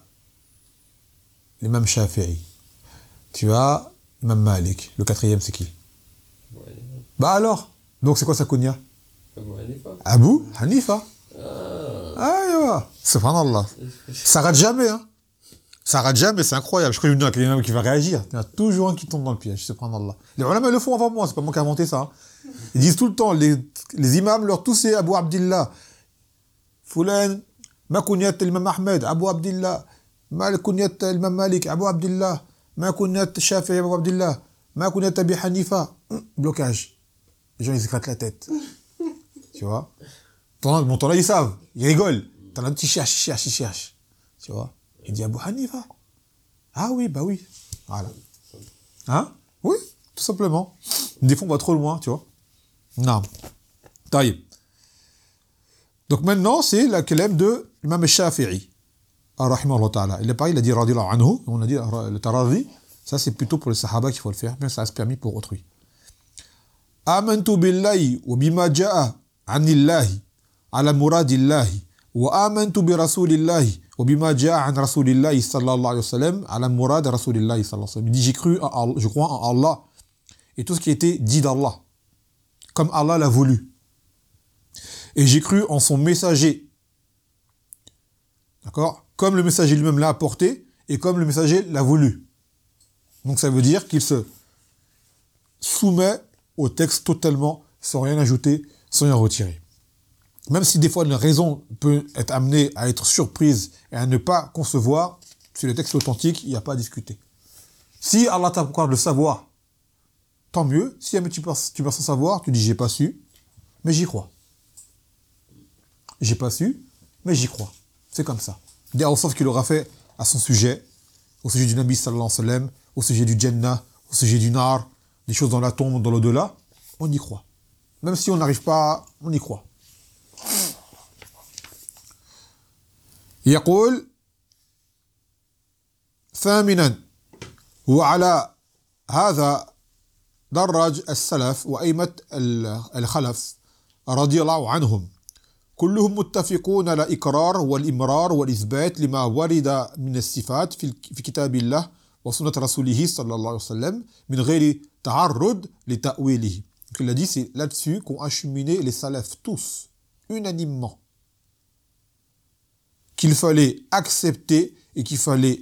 l'imam Shafi'i. Tu as l'imam Malik. Le quatrième, c'est qui? Abou Hanifa. Bah alors? Donc c'est quoi sa kunya? Abou Hanifa. Abu Hanifa. Ah. Ah, ouais. Subhanallah. Ça rate jamais, hein. Ça rate jamais, c'est incroyable. Je crois qu'il y a un imam qui va réagir. Il y en a toujours un qui tombe dans le piège, subhanallah. Les ulama le font avant moi, c'est pas moi qui ai inventé ça. Hein. Ils disent tout le temps, les, les imams, leur tous c'est Abu Abdillah. Foulan, ma kunyat l'imam Ahmed, Abu Abdillah. Ma kunyat l'imam Malik, Abu Abdillah. Ma kunyat Shafi'i, Abu Abdillah. Ma kunyat Abi Hanifa. Hum, blocage. Les gens, ils se grattent la tête. Tu vois? Bon, t'en as, ils savent. Ils rigolent. T'en as un petit cherche, il cherche, il cherche. Tu vois? Il dit Abu Hanifa. Ah oui, bah oui. Voilà. Hein? Oui, tout simplement. Des fois, on va trop loin, tu vois? Non. Taïb. Donc maintenant, c'est la kalem de l'imam Shafi'i. Rahimahullah ta'ala. Il est pareil, il a dit radiyallahu anhu. On a dit le taradhi. Ça, c'est plutôt pour les sahaba qu'il faut le faire. Mais ça reste permis pour autrui. Amantu billahi wa bima ja'a anillahi ala muradillahi wa amantu bi rasulillahi wa bima ja'a an rasulillahi sallallahu alayhi wa sallam ala murad rasulillahi sallallahu alayhi wa sallam. Il dit j'ai cru en Allah, je crois en Allah et tout ce qui a été dit d'Allah comme Allah l'a voulu. Et j'ai cru en son messager. D'accord? Comme le messager lui-même l'a apporté et comme le messager l'a voulu. Donc ça veut dire qu'il se soumet au texte totalement, sans rien ajouter, sans rien retirer. Même si des fois la raison peut être amenée à être surprise et à ne pas concevoir, sur le texte authentique, il n'y a pas à discuter. Si Allah t'a accordé le savoir, tant mieux. Si jamais tu passes, tu passes sans savoir, tu dis j'ai pas su, mais j'y crois. J'ai pas su, mais j'y crois. C'est comme ça. Des sauf qu'il aura fait à son sujet, au sujet du Nabi sallallahu alayhi wa sallam, au sujet du Jannah, au sujet du Nar, des choses dans la tombe, dans l'au-delà, on y croit. Même si on n'arrive pas, on y croit. يقول ثامنا وعلى هذا درج السلف وأئمة الخلف رضي الله عنهم كلهم متفقون على الإقرار والإمرار والإثبات لما ورد من الصفات في في كتاب الله وسنة رسوله صلى الله عليه وسلم من غير تعرض لتأويله. Donc il a dit, c'est là-dessus qu'ont acheminé les salafs tous, unanimement, qu'il fallait accepter et qu'il fallait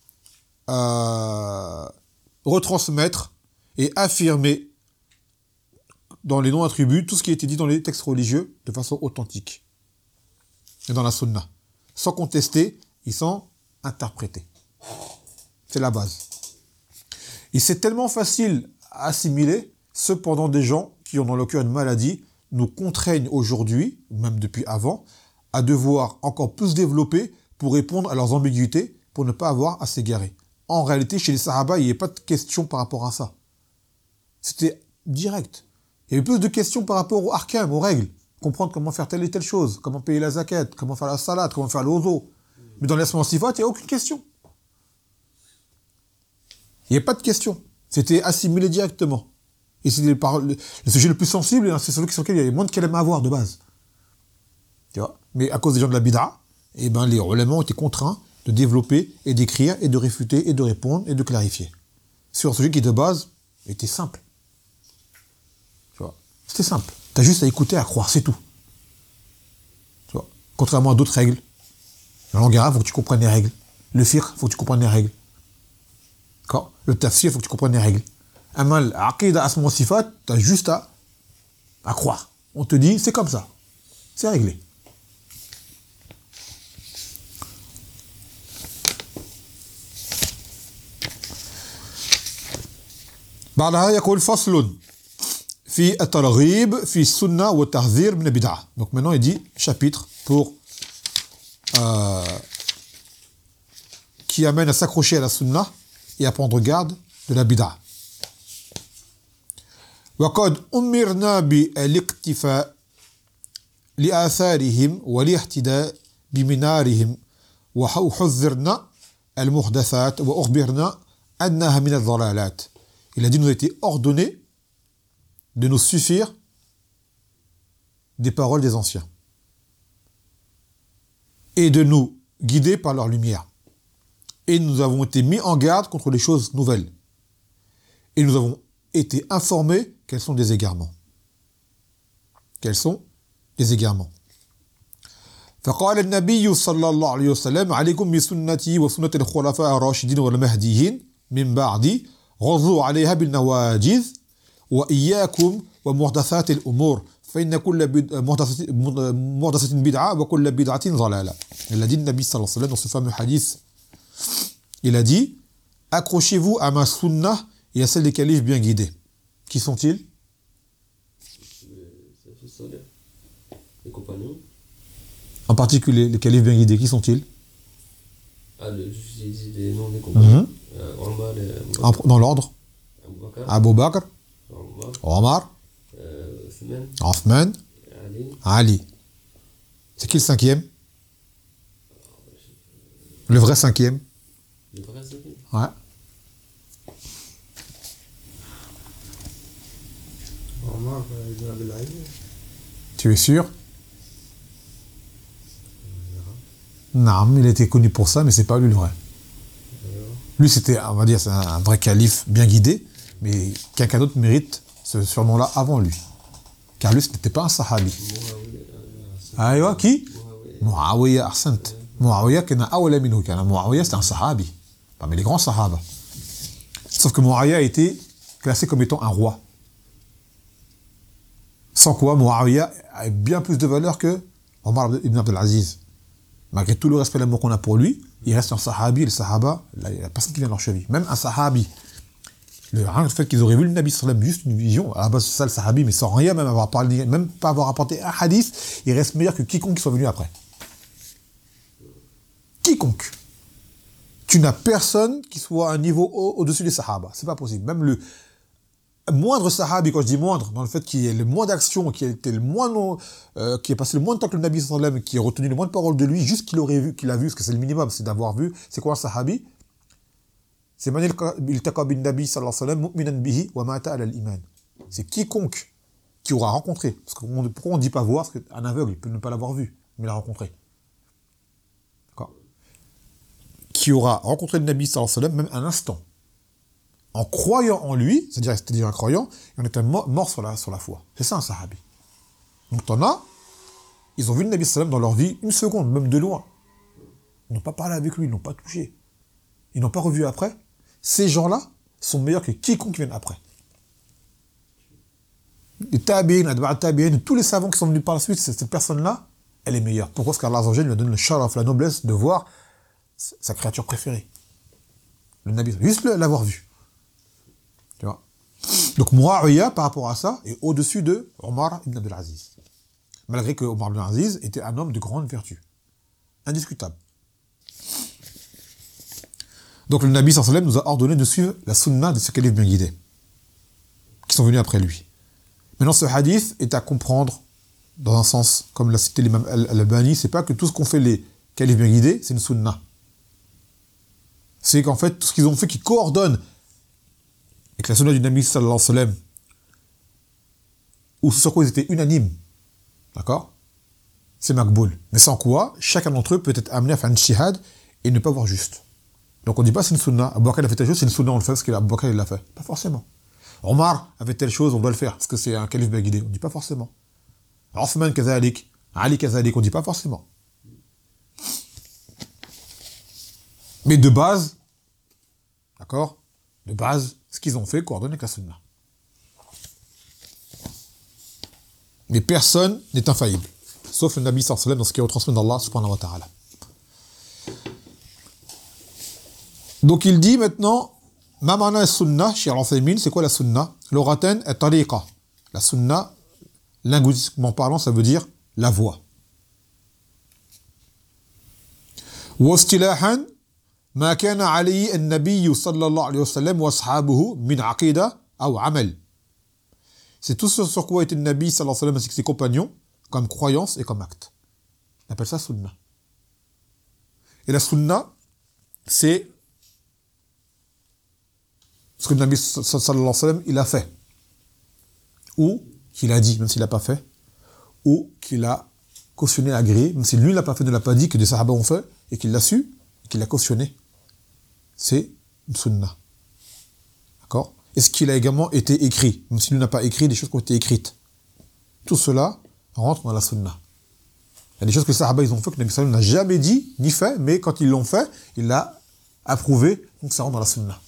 euh, retransmettre et affirmer dans les noms-attributs tout ce qui a été dit dans les textes religieux de façon authentique et dans la sunna, sans contester et sans interpréter. C'est la base. Et c'est tellement facile à assimiler, cependant des gens qui ont dans leur cœur une maladie nous contraignent aujourd'hui, même depuis avant, à devoir encore plus développer pour répondre à leurs ambiguïtés, pour ne pas avoir à s'égarer. En réalité, chez les Sahaba, il n'y avait pas de questions par rapport à ça. C'était direct. Il y avait plus de questions par rapport aux ahkam, aux règles. Comprendre comment faire telle et telle chose, comment payer la zakat, comment faire la salade, comment faire le wudu. Mais dans l'asma sifat, il n'y a aucune question. Il n'y a pas de question. C'était assimilé directement. Et c'est le, le, le sujet le plus sensible, c'est celui sur lequel il y a moins de kalem à avoir de base. Tu vois. Mais à cause des gens de la bid'a, eh ben, les ulama ont été contraints de développer et d'écrire et de réfuter et de répondre et de clarifier. Sur un sujet qui de base était simple. Tu vois. C'était simple. Tu as juste à écouter, à croire, c'est tout. Tu vois. Contrairement à d'autres règles. La langue arabe, il faut que tu comprennes les règles. Le fiqh, il faut que tu comprennes les règles. D'accord. Le tafsir, il faut que tu comprennes les règles. Amal, aqida, asma sifat, tu as juste à, à croire. On te dit, c'est comme ça. C'est réglé. بعدها يقول فصل في الترغيب في السنة والتحذير من البدعة. Donc maintenant il dit chapitre pour euh, qui amène à s'accrocher à la sunna et à prendre garde de la bid'a. وقد أمرنا بالاقتفاء لآثارهم والاهتداء بمنارهم وحذرنا المحدثات وأخبرنا أنها من الضلالات. Il a dit, nous a été ordonné de nous suffire des paroles des anciens et de nous guider par leur lumière. Et nous avons été mis en garde contre les choses nouvelles. Et nous avons été informés qu'elles sont des égarements. Quels sont des égarements. فقال النبي صلى الله عليه وسلم عليكم بسنتي وسنة الخلفاء الراشدين والمهديين من بعدي غضوا عليها بالنواجذ وإياكم ومحدثات الأمور فإن كل محدثة بدعة وكل بدعة ضلالة. Il a dit le Nabi sallallahu alayhi wa sallam dans ce fameux hadith. Il a dit accrochez-vous à ma sunnah et à celle des califes bien guidés. Qui sont-ils? Les compagnons. En particulier les califes bien guidés, qui sont-ils? Ah, le, j'ai dit les noms des compagnons. Mm-hmm. Euh, Omar, euh, en, dans l'ordre. Abu Bakr, Omar, Omar, euh, Othman, Othman, Ali. Ali. C'est qui le cinquième? Le vrai cinquième? Le vrai cinquième. Ouais. Omar ibn Abdel Aziz. Tu es sûr? Non, il était connu pour ça, mais c'est pas lui le vrai. Lui, c'était, on va dire, c'est un vrai calife bien guidé, mais quelqu'un d'autre mérite ce surnom-là avant lui. Car lui, ce n'était pas un sahabi. Ah, ouais, qui? Muawiyah, ahsant. Muawiyah, qui n'a awala minhu. Muawiyah, c'était un sahabi, parmi les grands sahaba. Sauf que Muawiyah a été classé comme étant un roi. Sans quoi, Muawiyah a bien plus de valeur que Omar ibn Abdel Aziz. Malgré tout le respect et l'amour qu'on a pour lui, il reste un sahabi, et le sahaba, il n'y a personne qui vient de leur cheville. Même un sahabi. Le, le fait qu'ils auraient vu le Nabi sallam juste une vision, à la base c'est ça le sahabi, mais sans rien même avoir parlé, même pas avoir apporté un hadith, il reste meilleur que quiconque qui soit venu après. Quiconque. Tu n'as personne qui soit à un niveau haut, au-dessus des sahaba. C'est pas possible. Même le moindre sahabi, quand je dis moindre, dans le fait qu'il y ait le moins d'action, qui a été le moins non, euh, qui a passé le moins de temps que le Nabi sallallahu alayhi wa sallam, qui a retenu le moins de paroles de lui, juste qu'il aurait vu, qu'il a vu, parce que c'est le minimum, c'est d'avoir vu, c'est quoi un sahabi? C'est man iltaqa bin nabi sallallahu alayhi wa sallam mu'minan bihi wa mata ala al-iman. C'est quiconque qui aura rencontré. Parce que on, pourquoi on ne dit pas voir? Parce qu'un aveugle, il peut ne pas l'avoir vu, mais l'a rencontré. D'accord? Qui aura rencontré le nabi sallallahu alayhi wa sallam, même un instant, en croyant en lui, c'est-à-dire, c'est-à-dire un croyant, et en étant mort, mort sur, la, sur la foi. C'est ça un sahabi. Donc t'en as, ils ont vu le nabi sallallahu alayhi wa sallam dans leur vie une seconde, même de loin. Ils n'ont pas parlé avec lui, ils n'ont pas touché. Ils n'ont pas revu après. Ces gens-là sont meilleurs que quiconque vienne après. Les tabi'in, les tabi'in, tous les savants qui sont venus par la suite, cette personne-là, elle est meilleure. Pourquoi? Parce qu'Allah Azza wa Jalla lui donne le sharaf, la noblesse de voir sa créature préférée. Le Nabi, juste l'avoir vu. Tu vois? Donc Muawiya, par rapport à ça, est au-dessus de Omar ibn Abdul Aziz. Malgré que Omar ibn Abdul Aziz était un homme de grande vertu. Indiscutable. Donc le Nabi sallallahu alayhi wa sallam nous a ordonné de suivre la sunna de ceux califes bien guidés, qui sont venus après lui. Maintenant, ce hadith est à comprendre dans un sens, comme l'a cité l'imam Al-Albani, c'est pas que tout ce qu'ont fait les califes bien guidés, c'est une sunna. C'est qu'en fait, tout ce qu'ils ont fait qui coordonne avec la sunna du Nabi sallallahu alayhi wa sallam, ou sur quoi ils étaient unanimes, d'accord? C'est makboul. Mais sans quoi, chacun d'entre eux peut être amené à faire une shihad et ne pas voir juste. Donc on ne dit pas c'est une sunna. Abu Bakr a fait telle chose, c'est une sunna, on le fait parce qu'Abu Bakr il l'a fait. Pas forcément. Omar avait telle chose, on doit le faire parce que c'est un calife bien guidé. On ne dit pas forcément. Othman kazalik, Ali kazalik, on ne dit pas forcément. Mais de base, d'accord, de base, ce qu'ils ont fait coordonne avec la sunna. Mais personne n'est infaillible, sauf le Nabi sallallahu alayhi wa sallam dans ce qui est retransmis d'Allah subhanahu wa ta'ala. Donc il dit maintenant, ma ma'na as-sunnah, chez Al-Uthaymin, c'est quoi la sunna? L'oraten est tariqa. La sunna, linguistiquement parlant, ça veut dire la voie. Wa istilahan, ma kana alayhi an-nabiy sallallahu alayhi wa sallam wa ashabuhu min aqida ou amal. C'est tout ce sur quoi était le Nabi sallallahu alayhi wa sallam ainsi que ses compagnons, comme croyance et comme acte. On appelle ça sunna. Et la sunna, c'est ce que le Nabi sallallahu alayhi wa sallam, il a fait. Ou qu'il a dit, même s'il n'a pas fait. Ou qu'il a cautionné, agréé, même si lui ne l'a pas fait, ne l'a pas dit, que des sahaba ont fait, et qu'il l'a su, et qu'il l'a cautionné. C'est une sunna. D'accord? Et ce qu'il a également été écrit, même si lui n'a pas écrit des choses qui ont été écrites. Tout cela rentre dans la sunna. Il y a des choses que les sahaba ils ont fait, que le Nabi sallallahu alayhi wa sallam n'a jamais dit, ni fait, mais quand ils l'ont fait, il l'a approuvé, donc ça rentre dans la sunna.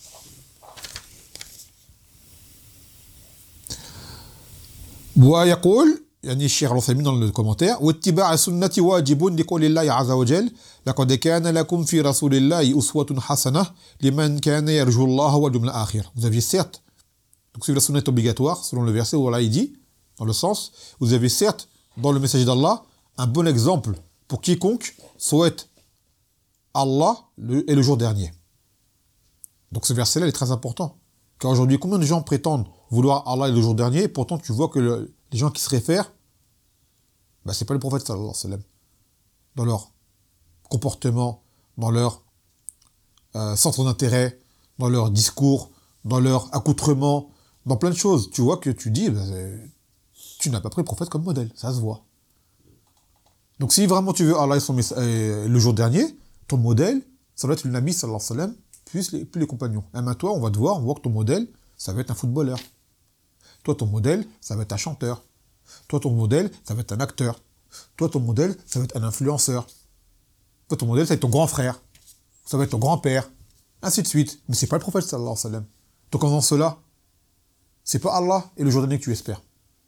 ويقول يعني الشيخ العثيمين dans le commentaire واتباع السنة واجب لقول الله عز وجل لقد كان لكم في رسول الله أسوة حسنة لمن كان يرجو الله واليوم الآخر. Vous aviez certes, donc suivre la sunna est obligatoire selon le verset où Allah il dit dans le sens, vous avez certes dans le message d'Allah un bon exemple pour quiconque souhaite Allah le, et le jour dernier. Donc ce verset là est très important. Car aujourd'hui, combien de gens prétendent vouloir Allah et le jour dernier, et pourtant tu vois que le, les gens qui se réfèrent, bah, c'est pas le prophète sallallahu alayhi wa sallam. Dans leur comportement, dans leur euh, centre d'intérêt, dans leur discours, dans leur accoutrement, dans plein de choses. Tu vois que tu dis, bah, tu n'as pas pris le prophète comme modèle, ça se voit. Donc si vraiment tu veux Allah et, son messa- et le jour dernier, ton modèle, ça doit être le Nabi sallallahu alayhi wa sallam, plus les, plus les compagnons. Et maintenant, toi, on va te voir, on voit que ton modèle, ça va être un footballeur. Toi, ton modèle, ça va être un chanteur. Toi, ton modèle, ça va être un acteur. Toi, ton modèle, ça va être un influenceur. Toi, ton modèle, ça va être ton grand frère. Ça va être ton grand-père. Ainsi de suite. Mais c'est pas le prophète, sallallahu alayhi wa sallam. Donc, en faisant cela, c'est pas Allah et le jour dernier que tu espères.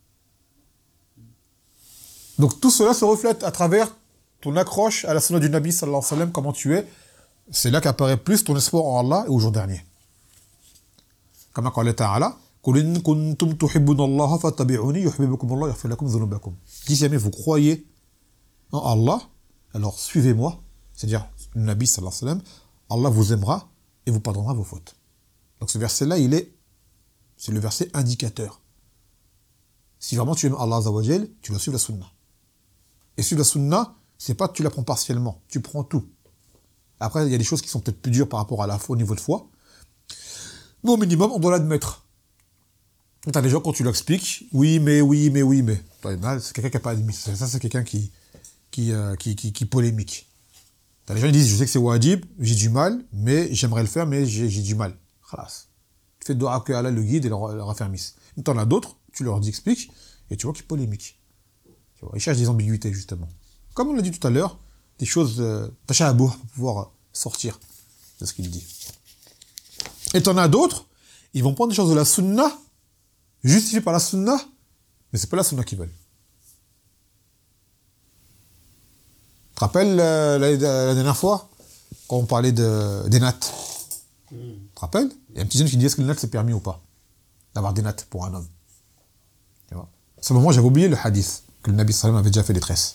Donc, tout cela se reflète à travers ton accroche à la sunna du Nabi, sallallahu alayhi wa sallam, comment tu es. C'est là qu'apparaît plus ton espoir en Allah et au jour dernier. Comme قال تعالى قل إن كنتم تحبون الله فاتبعوني يحببكم الله يغفر لكم ذنوبكم. Si jamais vous croyez en Allah, alors suivez-moi, c'est-à-dire le Nabi sallallahu alayhi wa sallam, Allah vous aimera et vous pardonnera vos fautes. Donc ce verset-là, il est, c'est le verset indicateur. Si vraiment tu aimes Allah azza wa jal, tu dois suivre la sunna. Et suivre la sunna, c'est pas que tu la prends partiellement, tu prends tout. Après, il y a des choses qui sont peut-être plus dures par rapport à la foi, au niveau de foi, Mais au minimum, on doit l'admettre. Et t'as des gens, quand tu leur expliques, oui, mais, oui, mais, oui, mais. Là, c'est quelqu'un qui n'a pas admis. Ça, c'est quelqu'un qui, qui, euh, qui, qui, qui polémique. T'as des gens qui disent, je sais que c'est wajib, j'ai du mal, mais j'aimerais le faire, mais j'ai, j'ai du mal. Khalas. Tu fais doua que Allah le guide et le, le raffermisse. Et t'en as d'autres, tu leur dis, explique, et tu vois qu'ils polémiquent. Tu vois, ils cherchent des ambiguïtés, justement. Comme on l'a dit tout à l'heure, des choses, tâcha à bout pour pouvoir euh, sortir de ce qu'il dit. Et t'en as d'autres, ils vont prendre des choses de la sunna, justifiées par la sunna, mais c'est pas la sunna qu'ils veulent. Tu te rappelles euh, la, la dernière fois, quand on parlait de, des nattes? Mm. Tu te rappelles? Il y a un petit jeune qui dit est-ce que le nat c'est permis ou pas? D'avoir des nattes pour un homme. Tu vois? À ce moment, j'avais oublié le hadith, que le Nabi sallallahu alayhi wa sallam avait déjà fait des tresses.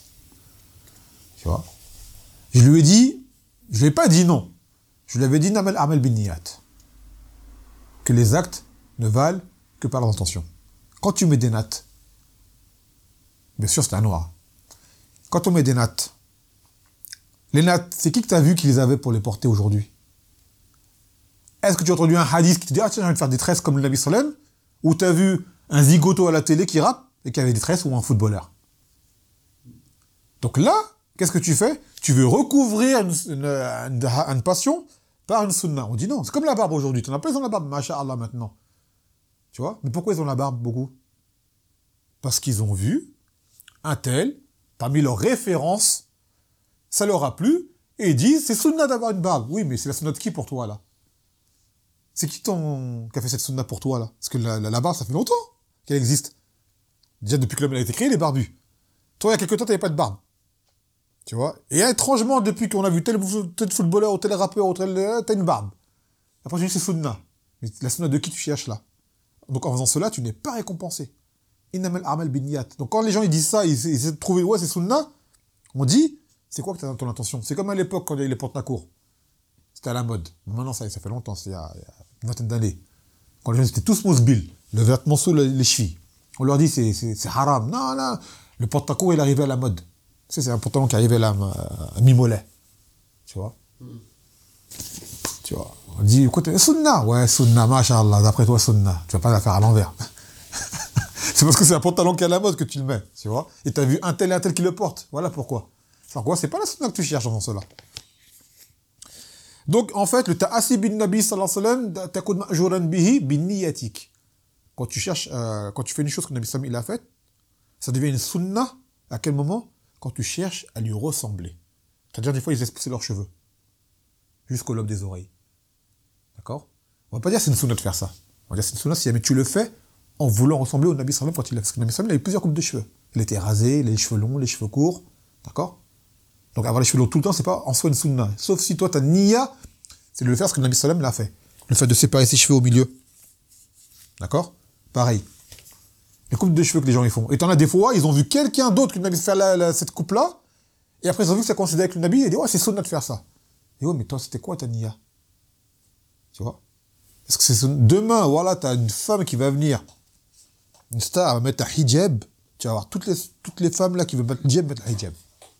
Tu vois? Je lui ai dit, je lui ai pas dit non. Je lui avais dit Namal Amal bin Niyat. Que les actes ne valent que par l'intention. Quand tu mets des nattes, bien sûr c'est un noir. Quand on met des nattes, les nattes, c'est qui que tu as vu qui les avait pour les porter aujourd'hui? Est-ce que tu as entendu un hadith qui te dit ah tiens j'ai envie de faire des tresses comme le Nabi sallallahu alayhi wa sallam? Ou tu as vu un zigoto à la télé qui rappe et qui avait des tresses ou un footballeur? Donc là, qu'est-ce que tu fais? Tu veux recouvrir une, une, une, une passion par une sunna. On dit non, c'est comme la barbe aujourd'hui. Tu n'en as pas besoin de la barbe, masha'Allah, maintenant. Tu vois? Mais pourquoi ils ont la barbe, beaucoup? Parce qu'ils ont vu un tel, parmi leurs références, ça leur a plu, et ils disent, c'est sunna d'avoir une barbe. Oui, mais c'est la sunna de qui pour toi, là? C'est qui ton... qui a fait cette sunna pour toi, là? Parce que la, la, la barbe, ça fait longtemps qu'elle existe. Déjà, depuis que l'homme a été créé, les barbus. Toi, il y a quelques temps, t'avais pas de barbe. Tu vois? Et étrangement, depuis qu'on a vu tel, tel footballeur, ou tel rappeur, ou tel, t'as une barbe. Après, tu dis c'est sunna. Mais la sunna de qui tu cherches là? Donc en faisant cela, tu n'es pas récompensé. Innamal a'mal binniyat. Donc quand les gens ils disent ça, ils, ils essaient de trouver ouais c'est sunna, on dit c'est quoi que t'as dans ton intention? C'est comme à l'époque quand il y a eu les Porte-Nacours. C'était à la mode. Maintenant ça, ça fait longtemps, c'est il y a, il y a une vingtaine d'années. Quand les gens étaient tous mousbil, le vêtement sous les, les chevilles. On leur dit c'est, c'est, c'est haram. Non, non. Le Porte-Nacours il arrivait à la mode. C'est, c'est un pantalon qui arrivait là à, à mi-mollet. Tu vois? Mm. Tu vois? On dit, écoute, sunna. Ouais, sunna, masha'Allah. D'après toi, sunna. Tu vas pas la faire à l'envers. C'est parce que c'est un pantalon qui est à la mode que tu le mets. Tu vois? Et t'as vu un tel et un tel qui le porte. Voilà pourquoi. Alors quoi? C'est pas la sunna que tu cherches dans cela. Donc, en fait, le ta'assi bin nabi sallallahu alayhi wa sallam, takoud ma'juran bihi bin niyatik. Quand tu cherches, euh, quand tu fais une chose que le Nabi sallallahu alayhi wa sallam il a faite, ça devient une sunna. À quel moment? Quand tu cherches à lui ressembler. C'est-à-dire, des fois, ils laissent pousser leurs cheveux. Jusqu'au lobe des oreilles. D'accord? On va pas dire que c'est une sunna de faire ça. On va dire que c'est une sunna si jamais tu le fais en voulant ressembler au Nabi sallallahu alayhi wa sallam quand il a. Parce que le Nabi sallallahu alayhi wa sallam, il avait plusieurs coupes de cheveux. Il était rasé, les cheveux longs, les cheveux courts. D'accord? Donc avoir les cheveux longs tout le temps, c'est pas en soi une sunna. Sauf si toi, ta niya, c'est de le faire ce que le Nabi sallallahu alayhi wa sallam l'a fait. Le fait de séparer ses cheveux au milieu. D'accord? Pareil. Les coupes de cheveux que les gens ils font. Et t'en as des fois, ils ont vu quelqu'un d'autre que le Nabi faire la, la, cette coupe-là, et après ils ont vu que ça coïncidait avec le Nabi, et ils disent ouais, c'est sunna de faire ça. Et ouais, mais toi, c'était quoi ta niya? Tu vois? Est-ce que c'est sunna? Demain, voilà, t'as une femme qui va venir, une star, va mettre un hijab, tu vas avoir toutes les, toutes les femmes là qui veulent mettre le hijab, mettre un hijab.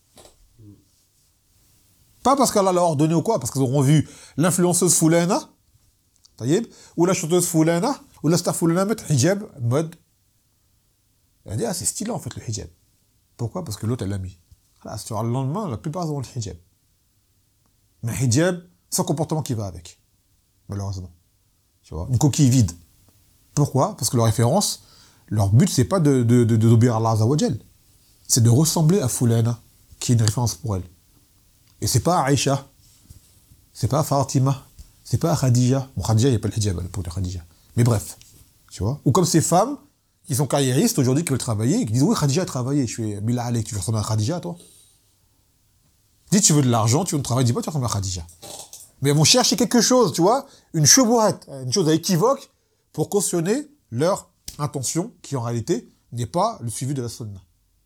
Pas parce qu'Allah l'a ordonné ou quoi, parce qu'ils auront vu l'influenceuse Foulana, taïeb, ou la chanteuse Foulana, ou la star Foulana mettre hijab, mode. Elle a dit, ah, c'est stylé en fait le hijab. Pourquoi? Parce que l'autre elle l'a mis. Là, si tu vois, le lendemain, la plupart ont le hijab. Mais hijab, c'est un comportement qui va avec. Malheureusement. Tu vois, une coquille vide. Pourquoi? Parce que leur référence, leur but, c'est pas de, de, de, de d'obéir à Allah Azza wa Jal. C'est de ressembler à Foulana, qui est une référence pour elle. Et c'est pas Aïcha. C'est pas Fatima. C'est pas Khadija. Bon, Khadija, il n'y a pas le hijab pour Khadija. Mais bref. Tu vois? Ou comme ces femmes, qui sont carriéristes aujourd'hui, qui veulent travailler, et qui disent, oui, Khadija a travaillé. Je fais, Billah Alek, tu veux ressembler à Khadija, toi? Dis, tu veux de l'argent, tu veux de travail, dis pas, tu ressembles à Khadija. Mais elles vont chercher quelque chose, tu vois, une chebouette, une chose à équivoque, pour cautionner leur intention, qui en réalité n'est pas le suivi de la sunna.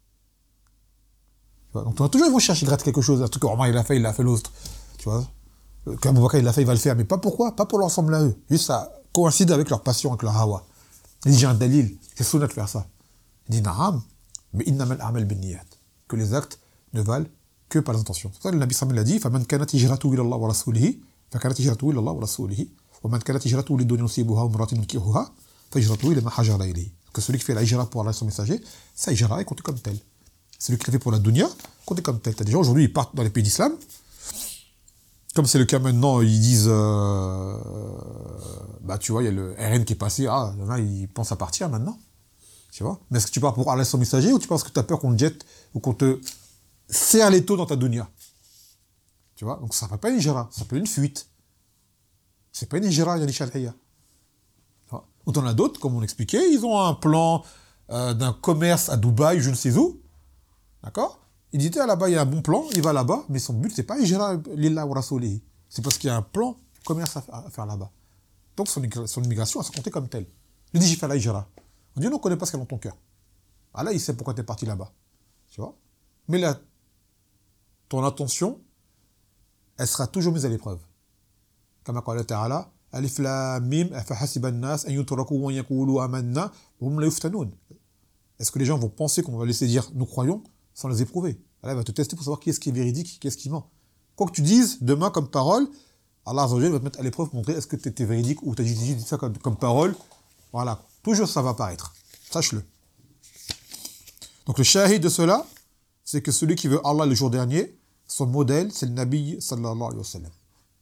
Tu vois, donc, toujours, ils vont chercher, ils grattent quelque chose, un truc qu'Omar il a fait, il a fait l'autre. Tu vois, qu'Abou Bakr il l'a fait, il va le faire. Mais pas pourquoi? Pas pour leur ressembler à eux. Juste ça coïncide avec leur passion, avec leur hawa. Il dit, j'ai un dalil, c'est sunna de faire ça. Il dit, na'am, mais innamal a'mal binniyat. Que les actes ne valent que par les intentions. C'est ça que le Nabi sallallahu alayhi wa sallam l'a dit, faman kanat hijratuhu ila Allah wa rasulihi, fakanat hijratuhu ila Allah wa rasulihi, وَمَنْ كَانَتْ هِجْرَتُهُ لِلدُّنْيَا يُصِيبُهَا وَامْرَأَةٍ يَنكِحُهَا فَهِجْرَتُهُ إِلَىٰ مَا هَاجَرَ إِلَيْهِ. Que celui qui fait la hijra pour Allah et son messager, sa hijra est comptée comme telle. Celui qui l'a fait pour la dunya, comptée comme telle. T'as des gens aujourd'hui, ils partent dans les pays d'islam. Comme c'est le cas maintenant, ils disent, euh, bah tu vois, il y a le R N qui est passé, ah, là, ils pensent à partir maintenant. Tu vois. Mais est-ce que tu pars pour Allah et son messager ou tu penses que tu as peur qu'on te jette ou qu'on te serre les taux dans ta dunya? Tu vois. Donc ça ne s'appelle pas une hijra, ça s'appelle une fuite. C'est pas une hijra, il y a des shalhiya. Ou t'en as d'autres, comme on l'expliquait, ils ont un plan euh, d'un commerce à Dubaï, je ne sais où. D'accord? Il dit, ah, là-bas, il y a un bon plan, il va là-bas, mais son but, c'est pas hijra lillah wa rasulihi. C'est parce qu'il y a un plan commerce à, à faire là-bas. Donc son, son immigration, elle s'est comptée comme telle. Il dit, j'ai fait la hijra. On dit, non, on ne connaît pas ce qu'il y a dans ton cœur. Ah là, il sait pourquoi tu es parti là-bas. Tu vois? Mais là, ton attention, elle sera toujours mise à l'épreuve. Comme qala ta'ala, Alif Lam Mim, afahasiba an-nas an yutraku wa yaqulu amanna wa hum la yuftanun. Est-ce que les gens vont penser qu'on va laisser dire nous croyons sans les éprouver? Allah va te tester pour savoir qui est-ce qui est véridique, qui est-ce qui ment. Quoi que tu dises demain comme parole, Allah Azza wa Jalla va te mettre à l'épreuve pour montrer est-ce que tu étais véridique ou tu as dit ça comme, comme parole. Voilà, toujours ça va apparaître. Sache-le. Donc le shahid de cela, c'est que celui qui veut Allah le jour dernier, son modèle, c'est le Nabi sallallahu alayhi wa sallam.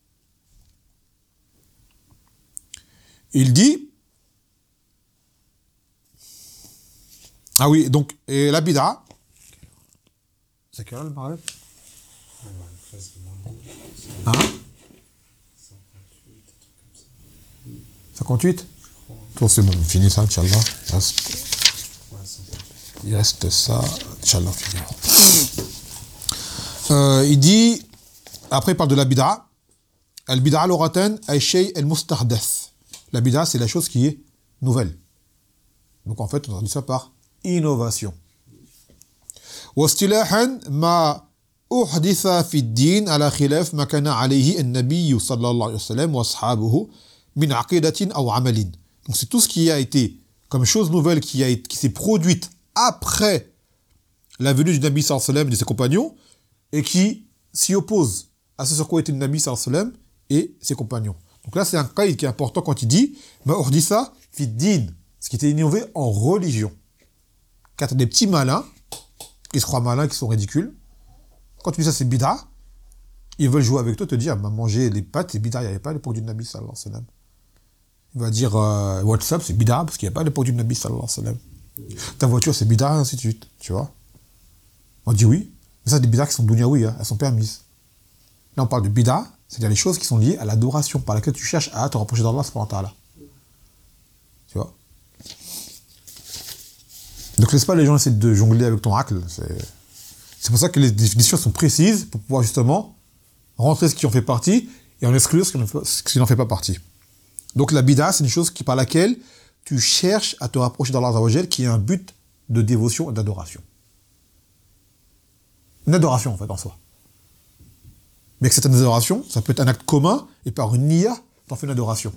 Il dit, ah oui, donc, et la bid'a, c'est quel le Maghreb? Hein? cinquante-huit? Tout c'est bon, fini ça, Inch'Allah. Il reste, il reste ça, Inch'Allah. Euh, il dit, après il parle de la bid'a, al-bid'a l'oratan, ay-shay al-mustahdath. La bid'a, c'est la chose qui est nouvelle. Donc en fait, on traduit ça par innovation. واصطلاحا ما أحدث في الدين على خلاف ما كان عليه النبي صلى الله عليه وسلم وأصحابه من عقيدة أو عمل. Donc c'est tout ce qui a été comme chose nouvelle qui, a, qui s'est produite après la venue du Nabi sallallahu alayhi wa sallam et de ses compagnons et qui s'y oppose à ce sur quoi était le Nabi sallallahu alayhi wa sallam et ses compagnons. Donc là, c'est un cas qui est important quand il dit « Ma ordissa fit din », ce qui était innové en religion. Quand tu as des petits malins, qui se croient malins, qui sont ridicules, quand tu dis ça, c'est bid'a, ils veulent jouer avec toi, te dire « Manger les pâtes, c'est bid'a, il n'y avait pas à l'époque du Nabi sallallahu alayhi wa sallam. » Il va dire euh, « WhatsApp, c'est bid'a, parce qu'il n'y a pas à l'époque du Nabi sallallahu alayhi wa sallam. Ta voiture, c'est bid'a, ainsi de suite. » Tu vois? On dit oui, mais ça, c'est des bid'a qui sont dunyawi, hein, elles sont permises. Là, on parle de bid'a, c'est-à-dire les choses qui sont liées à l'adoration par laquelle tu cherches à te rapprocher d'Allah subhanahu wa ta'ala. Tu vois? Donc laisse pas les gens essayer de jongler avec ton hackle. C'est, c'est pour ça que les définitions sont précises pour pouvoir justement rentrer ce qui en fait partie et en exclure ce qui n'en fait pas partie. Donc la bid'a, c'est une chose qui, par laquelle tu cherches à te rapprocher d'Allah Azza wa Jal, qui est un but de dévotion et d'adoration. Une adoration en fait en soi. Mais que cette adoration, ça peut être un acte commun, et par une niya, t'en fais une adoration.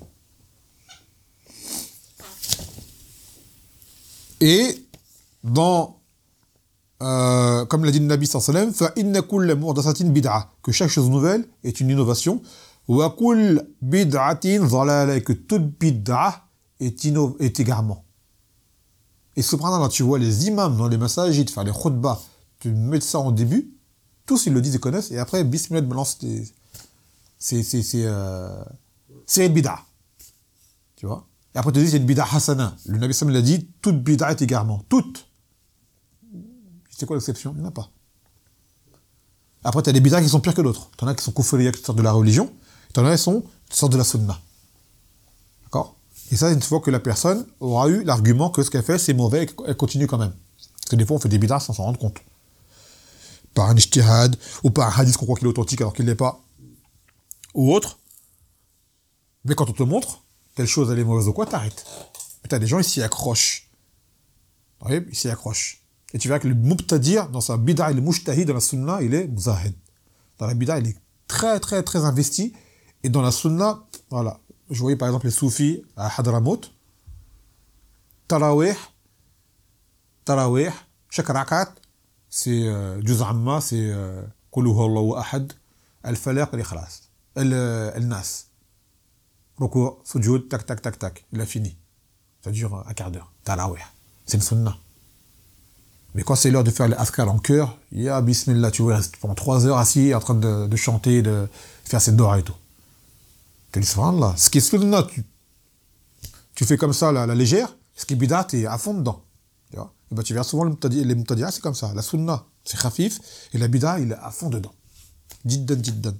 Et, dans, euh, comme l'a dit le Nabi sallallahu alayhi wa sallam, fa inna kulla muhdathatin bid'a, que chaque chose nouvelle est une innovation, wa kull bid'atin dhalala, et que toute bid'a est, inno- est égarement. Et subhanallah, tu vois les imams dans les massajids faire les khutbahs, tu mets ça en début, tous ils le disent, ils connaissent, et après, bismillah, balance tes... c'est c'est c'est euh... c'est une bid'a. Tu vois? Et après, tu te dis, c'est une bid'a hasana. Le Nabi sallam l'a dit, toute bid'a est égarement. Toute. C'est quoi l'exception? Il n'y en a pas. Après, tu as des bid'a qui sont pires que d'autres. Tu en as qui sont kufriya, qui sortent de la religion, tu en as qui sont qui sortent de la sunna. D'accord? Et ça, une fois que la personne aura eu l'argument que ce qu'elle fait, c'est mauvais, et qu'elle continue quand même. Parce que des fois, on fait des bid'a sans s'en rendre compte. Par un ijtihad, ou par un hadith qu'on croit qu'il est authentique alors qu'il ne l'est pas, ou autre. Mais quand on te montre telle chose elle est mauvaise ou quoi, t'arrêtes. Mais t'as des gens, ils s'y accrochent. Vous voyez, ils s'y accrochent. Et tu verras que le mubtadir, dans sa bid'a, il est mujtahid, dans la sunna, il est muzahid. Dans la bid'a, il est très, très, très investi. Et dans la sunna, voilà. Je voyais par exemple les soufis à Hadramaut. Tarawih, Tarawih, chaque rakat, c'est juz amma, c'est Qul huwa Allahu ahad, al-falaq, al-ikhlas, al-nas. recours, sujoud, tac, tac, tac, tac. Il a fini. Ça dure un quart d'heure. Tarawih. C'est une sunna. Mais quand c'est l'heure de faire les afkar en cœur, il y a bismillah, tu restes pendant trois heures assis en train de, de chanter, de faire cette dora et tout. Tu dis, subhanallah, ce qui est sunna, tu, tu fais comme ça la, la légère, ce qui est bid'at, tu es à fond dedans. Tu vois, et ben, tu verras souvent les mutadi'a, c'est comme ça. La sunna, c'est khafif, et la bid'a, il est à fond dedans. Jiddan, jiddan.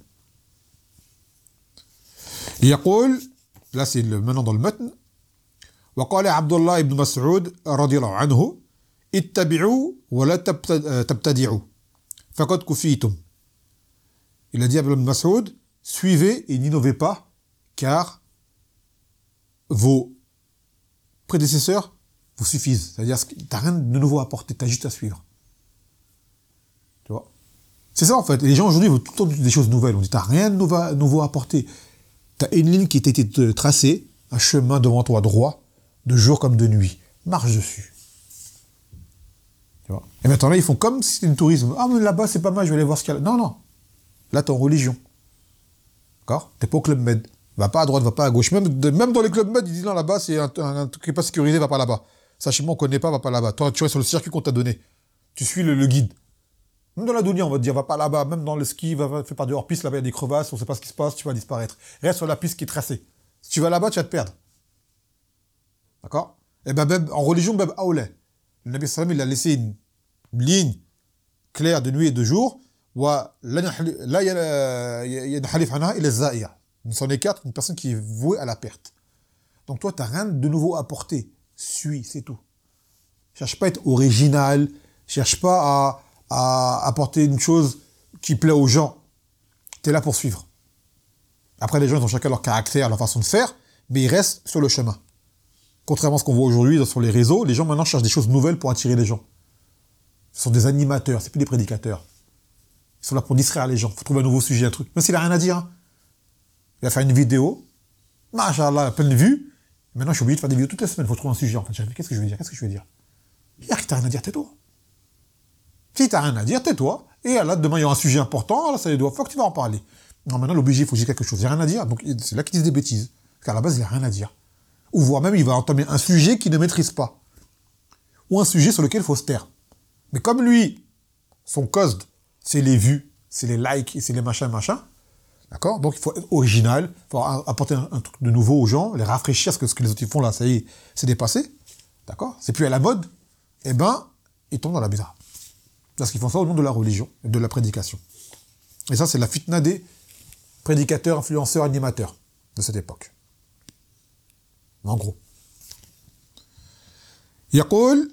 يقول, là c'est le, maintenant dans le matn, وقال عبد الله بن مسعود رضي الله عنه اتبعوا ولا تبتدعوا فقد كفيتم. Il a dit à Ibn Mas'ud, suivez et n'innovez pas, car vos prédécesseurs vous suffisent. C'est-à-dire que tu n'as rien de nouveau à apporter, tu as juste à suivre. Tu vois? C'est ça en fait. Les gens aujourd'hui veulent tout le temps des choses nouvelles. On dit, tu n'as rien de nouveau, nouveau à apporter. Tu as une ligne qui t'a été tracée, un chemin devant toi droit, de jour comme de nuit. Marche dessus. Tu vois? Et maintenant là, ils font comme si c'était du tourisme. Ah, mais là-bas, c'est pas mal, je vais aller voir ce qu'il y a. Non, non. Là, t'es en religion. D'accord? T'es pas au Club Med. Va pas à droite, va pas à gauche. Même, de, même dans les Club Med, ils disent non, là-bas, c'est un, un, un truc qui n'est pas sécurisé, va pas là-bas. Ça, chez moi, on connaît pas, va pas là-bas. Toi, tu restes sur le circuit qu'on t'a donné. Tu suis le, le guide. Même dans la Dounia, on va te dire, va pas là-bas. Même dans le ski, va, va fais pas de hors-piste, là-bas, il y a des crevasses, on sait pas ce qui se passe, tu vas disparaître. Reste sur la piste qui est tracée. Si tu vas là-bas, tu vas te perdre. D'accord? Et ben, même, en religion, même, aoulé. Le Nabi sallam, il a laissé une ligne claire de nuit et de jour. Wa la yadhalif anha ila za'iya. Une s'en écarte, une personne qui est vouée à la perte. Donc toi, tu n'as rien de nouveau à apporter. Suis, c'est tout. Cherche pas à être original. Cherche pas à, à apporter une chose qui plaît aux gens. Tu es là pour suivre. Après, les gens, ils ont chacun leur caractère, leur façon de faire, mais ils restent sur le chemin. Contrairement à ce qu'on voit aujourd'hui sur les réseaux, les gens maintenant cherchent des choses nouvelles pour attirer les gens. Ce sont des animateurs, c'est plus des prédicateurs. Ils sont là pour distraire les gens. Il faut trouver un nouveau sujet, un truc. Même s'il n'a rien à dire. Hein. Il va faire une vidéo. Masha'Allah, plein de vues. Maintenant, je suis obligé de faire des vidéos toutes les semaines. Il faut trouver un sujet. En fait, qu'est-ce que je veux dire? Qu'est-ce que je veux dire? Il y a qui t'a rien à dire, tais-toi. Si t'as rien à dire, tais-toi. Et là, demain, il y aura un sujet important. Là, ça les doit. Faut que tu vas en parler. Non, maintenant, l'obligé, il faut dire quelque chose. Il n'y a rien à dire. Donc, c'est là qu'ils disent des bêtises. Parce qu'à la base, il n'a rien à dire. Ou voire même, il va entamer un sujet qu'il ne maîtrise pas. Ou un sujet sur lequel il faut se taire. Mais comme lui, son cause, c'est les vues, c'est les likes, c'est les machins, machins. D'accord? Donc, il faut être original, il faut apporter un, un truc de nouveau aux gens, les rafraîchir, parce que ce que les autres font là, ça y est, c'est dépassé. D'accord? C'est plus à la mode. Eh ben, ils tombent dans la bizarre. Parce qu'ils font ça au nom de la religion et de la prédication. Et ça, c'est la fitna des prédicateurs, influenceurs, animateurs de cette époque. En gros. يقول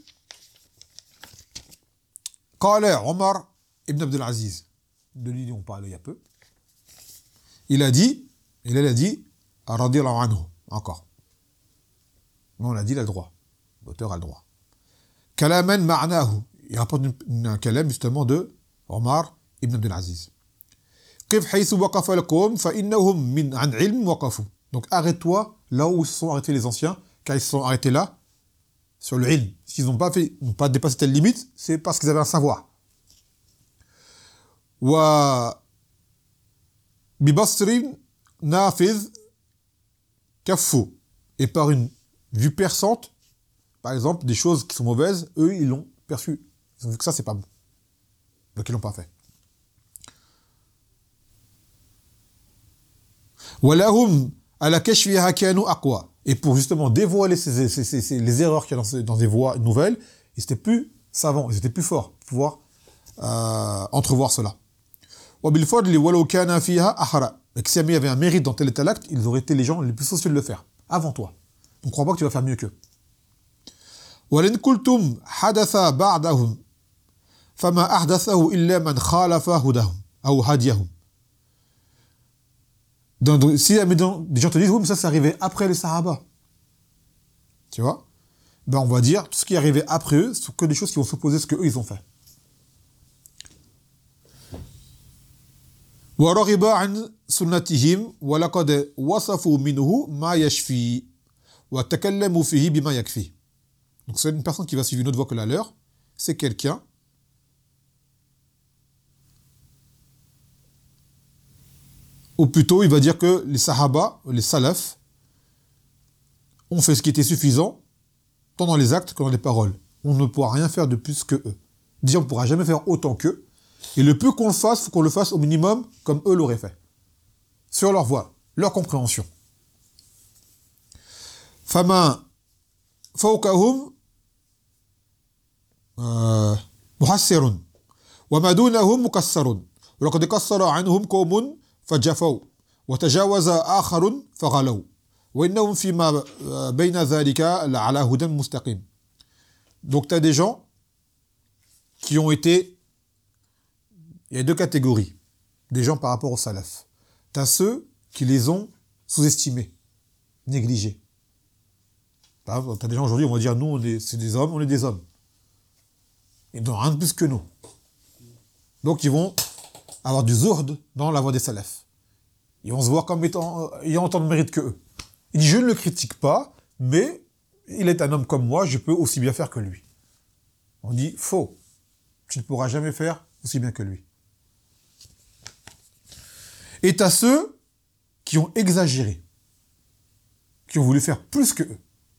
قال عمر ibn Abdel Aziz, de lui on parlait il y a peu, il a dit, il a dit, radiyallahu anhu, encore. Mais on a dit, il a le droit. L'auteur a le droit. Kalaman ma'nahu, il rapporte un kalam justement de Omar ibn Abdel Aziz. Kif haythu waqafa lakum fa innahum min an ilm waqafu. Donc arrête-toi là où se sont arrêtés les anciens, car ils se sont arrêtés là, sur le ilm. S'ils n'ont pas fait, n'ont pas dépassé telle limite, c'est parce qu'ils avaient un savoir. Wa bibasrin nafiz kaffu. Et par une vue perçante, par exemple, des choses qui sont mauvaises, eux, ils l'ont perçu. Ils ont vu que ça, c'est pas bon. Donc, ils l'ont pas fait. Walahum ala kashfiha kanu aqwa. Et pour justement dévoiler ces, ces, ces, ces, les erreurs qu'il y a dans, ces, dans des voies nouvelles, ils étaient plus savants, ils étaient plus forts pour pouvoir euh, entrevoir cela. Et que si il y avait un mérite dans tel et tel acte, ils auraient été les gens les plus soucieux de le faire, avant toi. Donc, ne crois pas que tu vas faire mieux qu'eux. Donc, donc, si des gens te disent, oui, mais ça, c'est arrivé après les Sahaba. Tu vois? Ben, on va dire, tout ce qui est arrivé après eux, ce sont que des choses qui vont s'opposer à ce qu'eux, ils ont fait. وَرَغِبَ عَنْ سُنَّتِهِمْ وَلَقَدْ وَصَفُوا مِنْهُ مَا يَشْفِي وَتَكَلَّمُوا فِيهِ بِمَا يَكْفِي. Donc, c'est une personne qui va suivre une autre voie que la leur. C'est quelqu'un ou plutôt, il va dire que les Sahaba, les Salaf, ont fait ce qui était suffisant, tant dans les actes que dans les paroles. On ne pourra rien faire de plus que eux. Dire on ne pourra jamais faire autant qu'eux. Et le peu qu'on le fasse, il faut qu'on le fasse au minimum comme eux l'auraient fait. Sur leur voie, leur compréhension. فَمَا فَوْقَهُمْ مُحَسِّرٌ وَمَا دُونَهُمْ مُكَسَّرٌ وَلَقَدْ قَصَّرَ عَنْهُمْ قَوْمٌ فَجَفَوْا وَتَجَاوَزَ آخَرٌ فَغَلَوْا وَإِنَّهُمْ فِيمَا بَيْنَ ذَلِكَ لَعَلَى هُدًى مُسْتَقِيمٍ. Donc tu as des gens qui ont été... Il y a deux catégories. Des gens par rapport aux salaf. Tu as ceux qui les ont sous-estimés, négligés. Tu as des gens aujourd'hui, on va dire, nous, on est, c'est des hommes, on est des hommes. Ils n'ont rien de plus que nous. Donc ils vont avoir du zourd dans la voie des salaf. Ils vont se voir comme étant, ayant autant de mérite que eux. Il dit, je ne le critique pas, mais il est un homme comme moi, je peux aussi bien faire que lui. On dit, faux. Tu ne pourras jamais faire aussi bien que lui. Et tu as ceux qui ont exagéré, qui ont voulu faire plus que eux.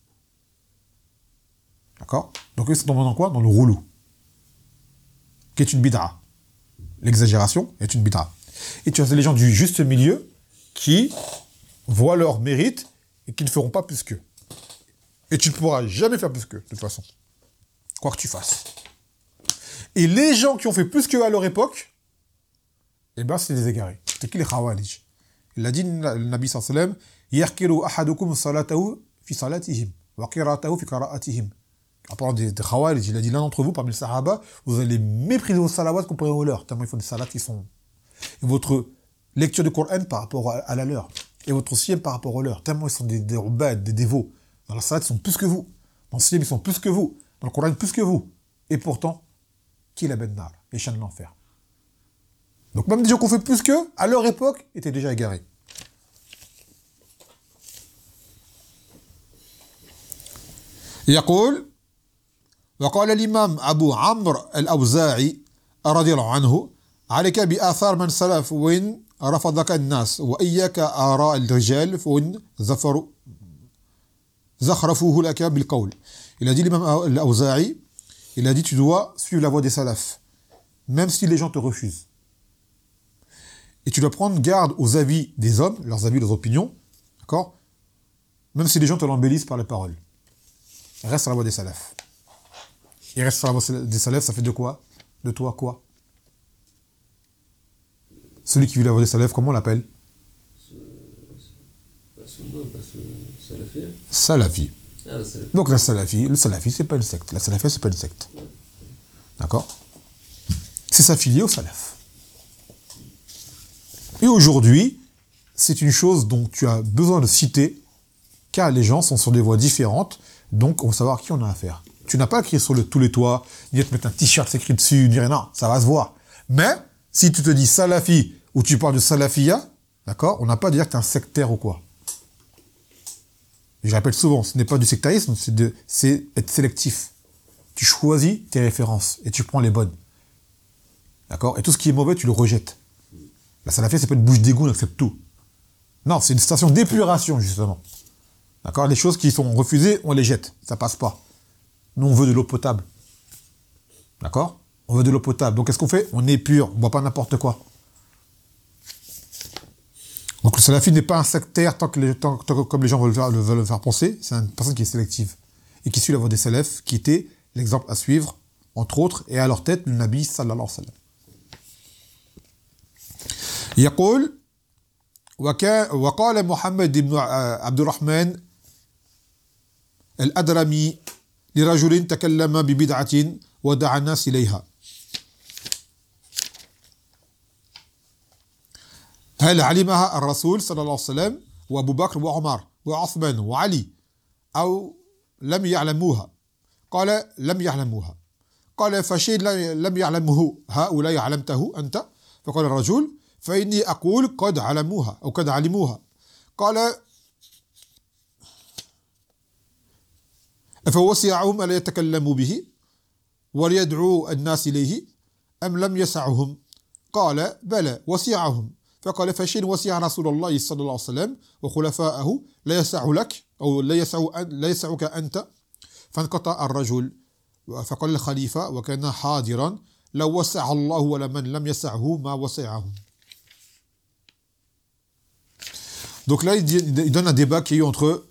D'accord? Donc ils sont tombés dans quoi? Dans le roulou, qui est une bid'a. L'exagération est une bid'a. Et tu as les gens du juste milieu qui voient leur mérite et qui ne feront pas plus qu'eux. Et tu ne pourras jamais faire plus qu'eux, de toute façon. Quoi que tu fasses. Et les gens qui ont fait plus qu'eux à leur époque, eh ben c'est des égarés. C'est qui les Khawarij? Il a dit, le Nabi sallallahu alayhi wa sallam, Yarkiru ahadukum salatahu fi salatihim, wa qira'atahu fi qira'atihim. En parlant des, des Khawarij, il a dit, l'un d'entre vous, parmi les Sahaba, vous allez mépriser vos salawats comparé aux leurs, tellement ils font des salats qui sont... Et votre lecture du Coran par rapport à, à la leur, et votre siyam par rapport aux leurs, tellement ils sont des, des ubad, des dévots. Dans la salat, ils sont plus que vous. Dans le siyam, ils sont plus que vous. Dans le Coran, plus que vous. Et pourtant, qui la ben nar, les chiens de l'enfer. Donc même des gens qui ont fait plus qu'eux, à leur époque, étaient déjà égarés. يقول وقال الإمام أبو عمرو الأوزاعي رضي الله عنه عليك بآثار من سلف وإن رفضك الناس وإياك آراء الرجال فإن زفروا زخرفوه لك بالقول. Il a dit l'imam al-Awza'i, il a dit tu dois suivre la voie des salafs, même si les gens te refusent. Et tu dois prendre garde aux avis des hommes, leurs avis, leurs opinions, d'accord? Même si les gens te l'embellissent par les paroles. Reste sur la voie des salafs. Et reste sur la voie des salafs, ça fait de quoi? De toi quoi? Celui qui vit la voie des salafs, comment on l'appelle? Salafi. Ah, la salafi. Donc la salafi, le salafi, c'est pas une secte. La salafia, c'est pas une secte. D'accord? C'est s'affilier au salaf. Et aujourd'hui, c'est une chose dont tu as besoin de citer, car les gens sont sur des voies différentes, donc on va savoir à qui on a affaire. Tu n'as pas à crier sur le, tous les toits, ni à te mettre un t-shirt c'est écrit dessus, ni rien, non, ça va se voir. Mais, si tu te dis salafi, ou tu parles de salafia, d'accord, on n'a pas à dire que tu es un sectaire ou quoi. Et je répète souvent, ce n'est pas du sectarisme, c'est, de, c'est être sélectif. Tu choisis tes références, et tu prends les bonnes. D'accord? Et tout ce qui est mauvais, tu le rejettes. La salafia, c'est pas une bouche d'égout, on accepte tout. Non, c'est une station d'épuration, justement. D'accord? Les choses qui sont refusées, on les jette. Ça passe pas. Nous, on veut de l'eau potable. D'accord? On veut de l'eau potable. Donc, qu'est-ce qu'on fait? On est pur. On boit pas n'importe quoi. Donc, le salafi n'est pas un sectaire tant que les, tant, tant que, comme les gens veulent le faire, le, veulent le faire penser. C'est une personne qui est sélective. Et qui suit la voie des salafs, qui était l'exemple à suivre, entre autres, et à leur tête, le Nabi sallallahu alayhi wa sallam. يقول وقال محمد بن عبد الرحمن الأدرمي لرجل تكلم ببدعة ودعا الناس إليها هل علمها الرسول صلى الله عليه وسلم وأبو بكر وعمر وعثمان وعلي أو لم يعلموها؟ قال لم يعلموها. قال فشيء لم يعلمه هؤلاء علمته أنت؟ فقال الرجل فإني أقول قد علموها أو قد علموها. قال أفوسعهم ألا يتكلموا به وليدعوا الناس إليه أم لم يسعهم؟ قال بلى وسعهم فقال فشيء وسع رسول الله صلى الله عليه وسلم وخلفاءه لا يسع لك أو لا يسع لا يسعك أنت فانقطع الرجل فقال الخليفة وكان حاضرا لو وسع الله ولمن لم يسعه ما وسعه. Donc là, il, dit, il donne un débat qui est entre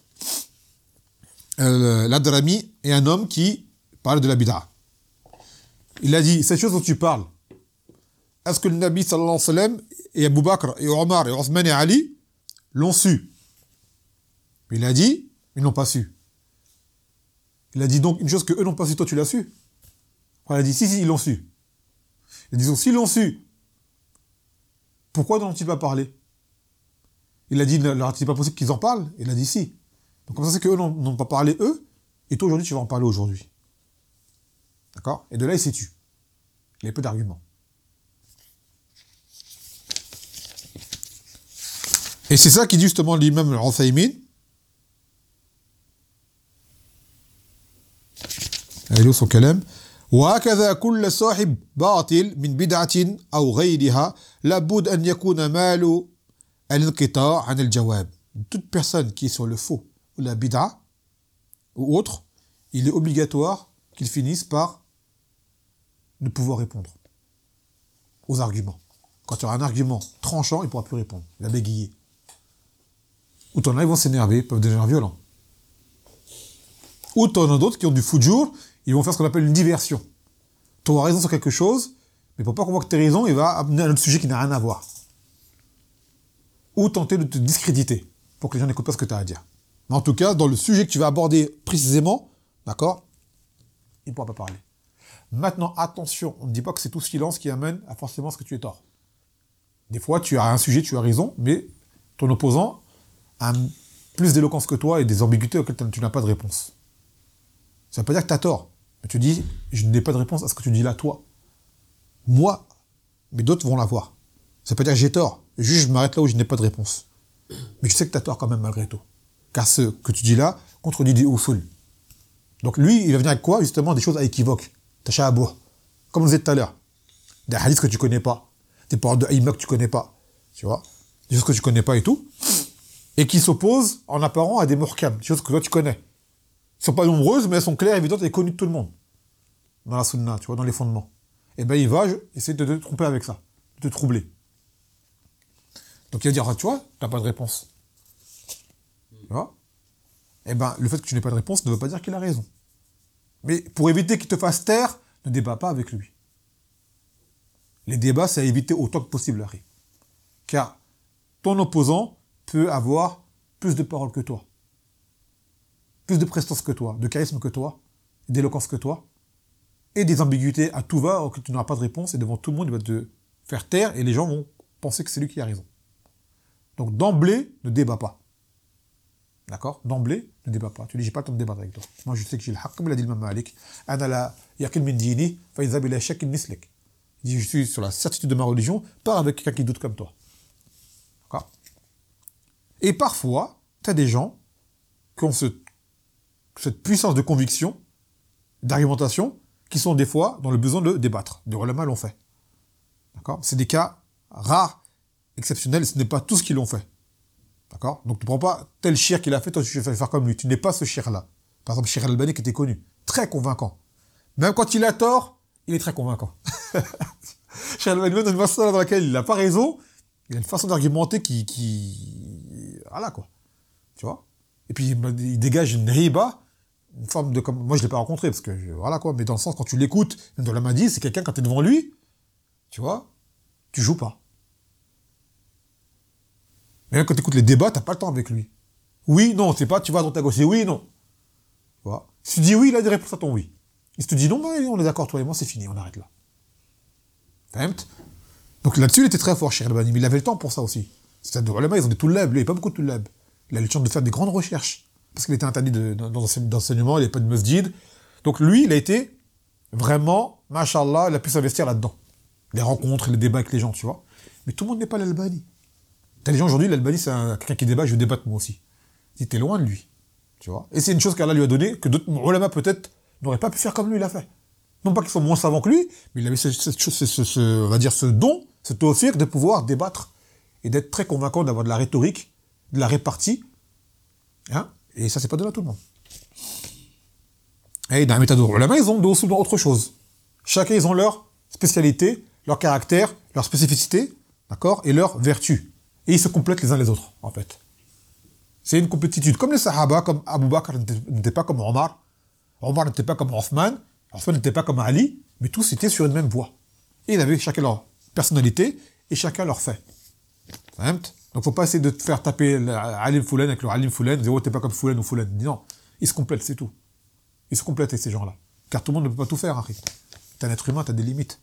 euh, l'Adrami et un homme qui parle de la bid'a. Il a dit, cette chose dont tu parles, est-ce que le Nabi sallallahu alayhi wa sallam et Abu Bakr et Omar et Othman et Ali l'ont su? Il a dit, ils n'ont pas su. Il a dit donc une chose que eux n'ont pas su, toi tu l'as su. Il a dit, si, si, ils l'ont su. Il a dit, donc s'ils l'ont su, pourquoi n'ont-ils pas parlé? Il a dit, alors c'est pas possible qu'ils en parlent. Il a dit, si. Donc comme ça, c'est qu'eux n'ont pas parlé, eux, et toi aujourd'hui, tu vas en parler aujourd'hui. D'accord? Et de là, il s'est tu. Il y a peu d'arguments. Et c'est ça qui dit justement l'imam al-Uthaymin. Allez, son kalam. وهكذا كل صاحب باطل من بدعة أو غيرها لابد أن يكون مال الانقطاع عن الجواب. Toute personne qui est sur le faux ou la bid'a ou autre, il est obligatoire qu'il finisse par ne pouvoir répondre aux arguments. Quand tu auras un argument tranchant, il ne pourra plus répondre. Il va bégayer. Ou t'en as, ils vont s'énerver, ils peuvent devenir violents. Ou t'en as d'autres qui ont du foujour, ils vont faire ce qu'on appelle une diversion. Tu auras raison sur quelque chose, mais pour pas qu'on voit que tu as raison, il va amener un autre sujet qui n'a rien à voir. Ou tenter de te discréditer, pour que les gens n'écoutent pas ce que tu as à dire. Mais en tout cas, dans le sujet que tu vas aborder précisément, d'accord, il ne pourra pas parler. Maintenant, attention, on ne dit pas que c'est tout silence qui amène à forcément ce que tu es tort. Des fois, tu as un sujet, tu as raison, mais ton opposant a plus d'éloquence que toi et des ambiguïtés auxquelles tu n'as pas de réponse. Ça ne veut pas dire que tu as tort. Mais tu dis, je n'ai pas de réponse à ce que tu dis là, toi. Moi, mais d'autres vont l'avoir. Ça ne veut pas dire que j'ai tort. Juste, je m'arrête là où je n'ai pas de réponse. Mais je sais que tu as tort quand même, malgré tout. Car ce que tu dis là contredit des usul. Donc lui, il va venir avec quoi? Justement, des choses à équivoque. Tashabuh. Comme on disait tout à l'heure. Des hadiths que tu ne connais pas. Des paroles de aïma que tu ne connais pas. Tu vois? Des choses que tu ne connais pas et tout. Et qui s'opposent en apparent à des muhkam. Des choses que toi tu connais. Elles ne sont pas nombreuses, mais elles sont claires, évidentes et connues de tout le monde. Dans la sunna, tu vois, dans les fondements. Et bien il va essayer de te tromper avec ça. De te troubler. Donc il va dire, ah, tu vois, tu n'as pas de réponse. Tu vois? Et bien le fait que tu n'aies pas de réponse ne veut pas dire qu'il a raison. Mais pour éviter qu'il te fasse taire, ne débat pas avec lui. Les débats, c'est à éviter autant que possible, Harry. Car ton opposant peut avoir plus de paroles que toi, plus de prestance que toi, de charisme que toi, d'éloquence que toi, et des ambiguïtés à tout va, auxquelles tu n'auras pas de réponse, et devant tout le monde, il va te faire taire, et les gens vont penser que c'est lui qui a raison. Donc d'emblée, ne débat pas. D'accord? D'emblée, ne débat pas. Tu dis, j'ai pas le temps de débattre avec toi. Moi, je sais que j'ai le haqq, comme l'a dit l'imam Malik. Ana la yaqin min dini, fa idha bila shakkin mislik. Il dit, je suis sur la certitude de ma religion, pas avec quelqu'un qui doute comme toi. D'accord? Et parfois, tu as des gens qui ont ce, cette puissance de conviction, d'argumentation, qui sont des fois dans le besoin de débattre. Des ulama l'ont fait. D'accord? C'est des cas rares, exceptionnels, ce n'est pas tout ce qu'ils l'ont fait. D'accord? Donc tu ne prends pas tel shir qu'il a fait, toi tu vas faire comme lui. Tu n'es pas ce shir-là. Par exemple, Cheikh Al-Albani qui était connu, très convaincant. Même quand il a tort, il est très convaincant. Cheikh Al-Albani, dans une masala dans laquelle il n'a pas raison, il a une façon d'argumenter qui, qui... Voilà, quoi. Tu vois? Et puis, il dégage une riba, une forme de... Moi, je ne l'ai pas rencontré, parce que... Je... Voilà, quoi. Mais dans le sens, quand tu l'écoutes, même dans la Mahdi, c'est quelqu'un, quand tu es devant lui, tu vois, tu joues pas. Mais même quand tu écoutes les débats, tu n'as pas le temps avec lui. Oui, non, c'est pas, tu vas à droite à gauche, c'est oui, non. Tu vois? Si tu dis oui, il a des réponses à ton oui. Si tu dis non, bah, on est d'accord, toi et moi, c'est fini, on arrête là. Donc là-dessus, il était très fort, Cheikh Al-Albani, mais il avait le temps pour ça aussi. C'est-à-dire, les ulama, ils ont des toulab, lui, il n'y a pas beaucoup de toulab. Il a eu le temps de faire des grandes recherches. Parce qu'il était interdit de, d'enseignement, il n'y avait pas de masjid. Donc lui, il a été vraiment, mashallah, il a pu s'investir là-dedans. Les rencontres, les débats avec les gens, tu vois. Mais tout le monde n'est pas l'Albani. T'as des gens aujourd'hui, l'Albani, c'est un, quelqu'un qui débat, je veux débattre moi aussi. Si t'es loin de lui, tu vois. Et c'est une chose qu'Allah lui a donnée, que d'autres ulama peut-être n'auraient pas pu faire comme lui, il a fait. Non pas qu'ils sont moins savants que lui, mais il avait cette chose, ce, ce, ce, on va dire, ce don, ce tawfiq de pouvoir débattre et d'être très convaincant, d'avoir de la rhétorique, de la répartie. Hein, et ça, c'est pas donné à tout le monde. Et dans la méthode ulama, ils ont de autre chose. Chacun, ils ont leur spécialité, leur caractère, leur spécificité, d'accord, et leur vertu. Et ils se complètent les uns les autres, en fait. C'est une complétitude. Comme les Sahaba, comme Abu Bakr n'était pas comme Omar, Omar n'était pas comme Othman, Othman n'était pas comme Ali, mais tous étaient sur une même voie. Et ils avaient chacun leur personnalité et chacun leur fait. Donc, il ne faut pas essayer de te faire taper Alim Foulen avec le Alim Foulen, dire oh, t'es pas comme Foulen ou Foulen. Non, ils se complètent, c'est tout. Ils se complètent avec ces gens-là. Car tout le monde ne peut pas tout faire, Harry. T'es un être humain, t'as des limites.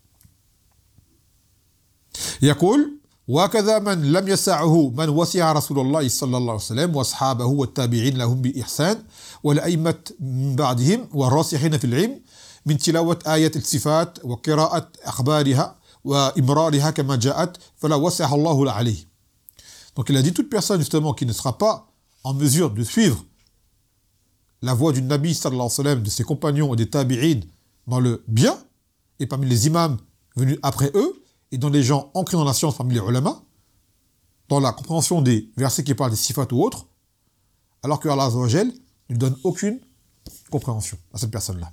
يقول وكذا من لم يسعه من وسع رسول الله صلى الله عليه وسلم واصحابه والتابعين لهم بإحسان والأئمة من بعدهم والراسخين في العلم من تلاوة آية الصفات وقراءة أخبارها وإمرارها كما جاءت فلا وسع الله عليه. Donc il a dit toute personne justement qui ne sera pas en mesure de suivre la voie du Nabi sallallahu alayhi wa sallam, de ses compagnons et des tabi'in dans le bien, et parmi les imams venus après eux, et dans les gens ancrés dans la science parmi les ulama, dans la compréhension des versets qui parlent des sifat ou autres, alors que Allah Azza wa Jal ne lui donne aucune compréhension à cette personne-là.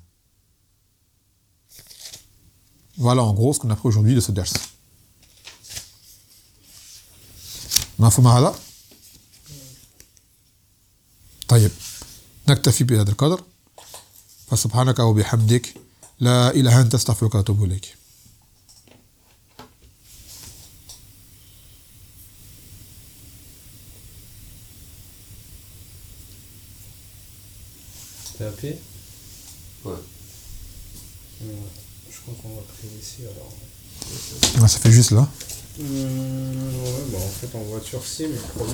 Voilà en gros ce qu'on a pris aujourd'hui de ce ders. مفهوم هذا؟ طيب نكتفي بهذا القدر فسبحانك وبحمدك لا إله إلا أنت أستغفرك وأتوب إليك. T'as appelé? Ouais. Euh, je crois qu'on va créer ici alors. Ah, ça fait juste là. Mmh, ouais, bah en fait en voiture si, mais le problème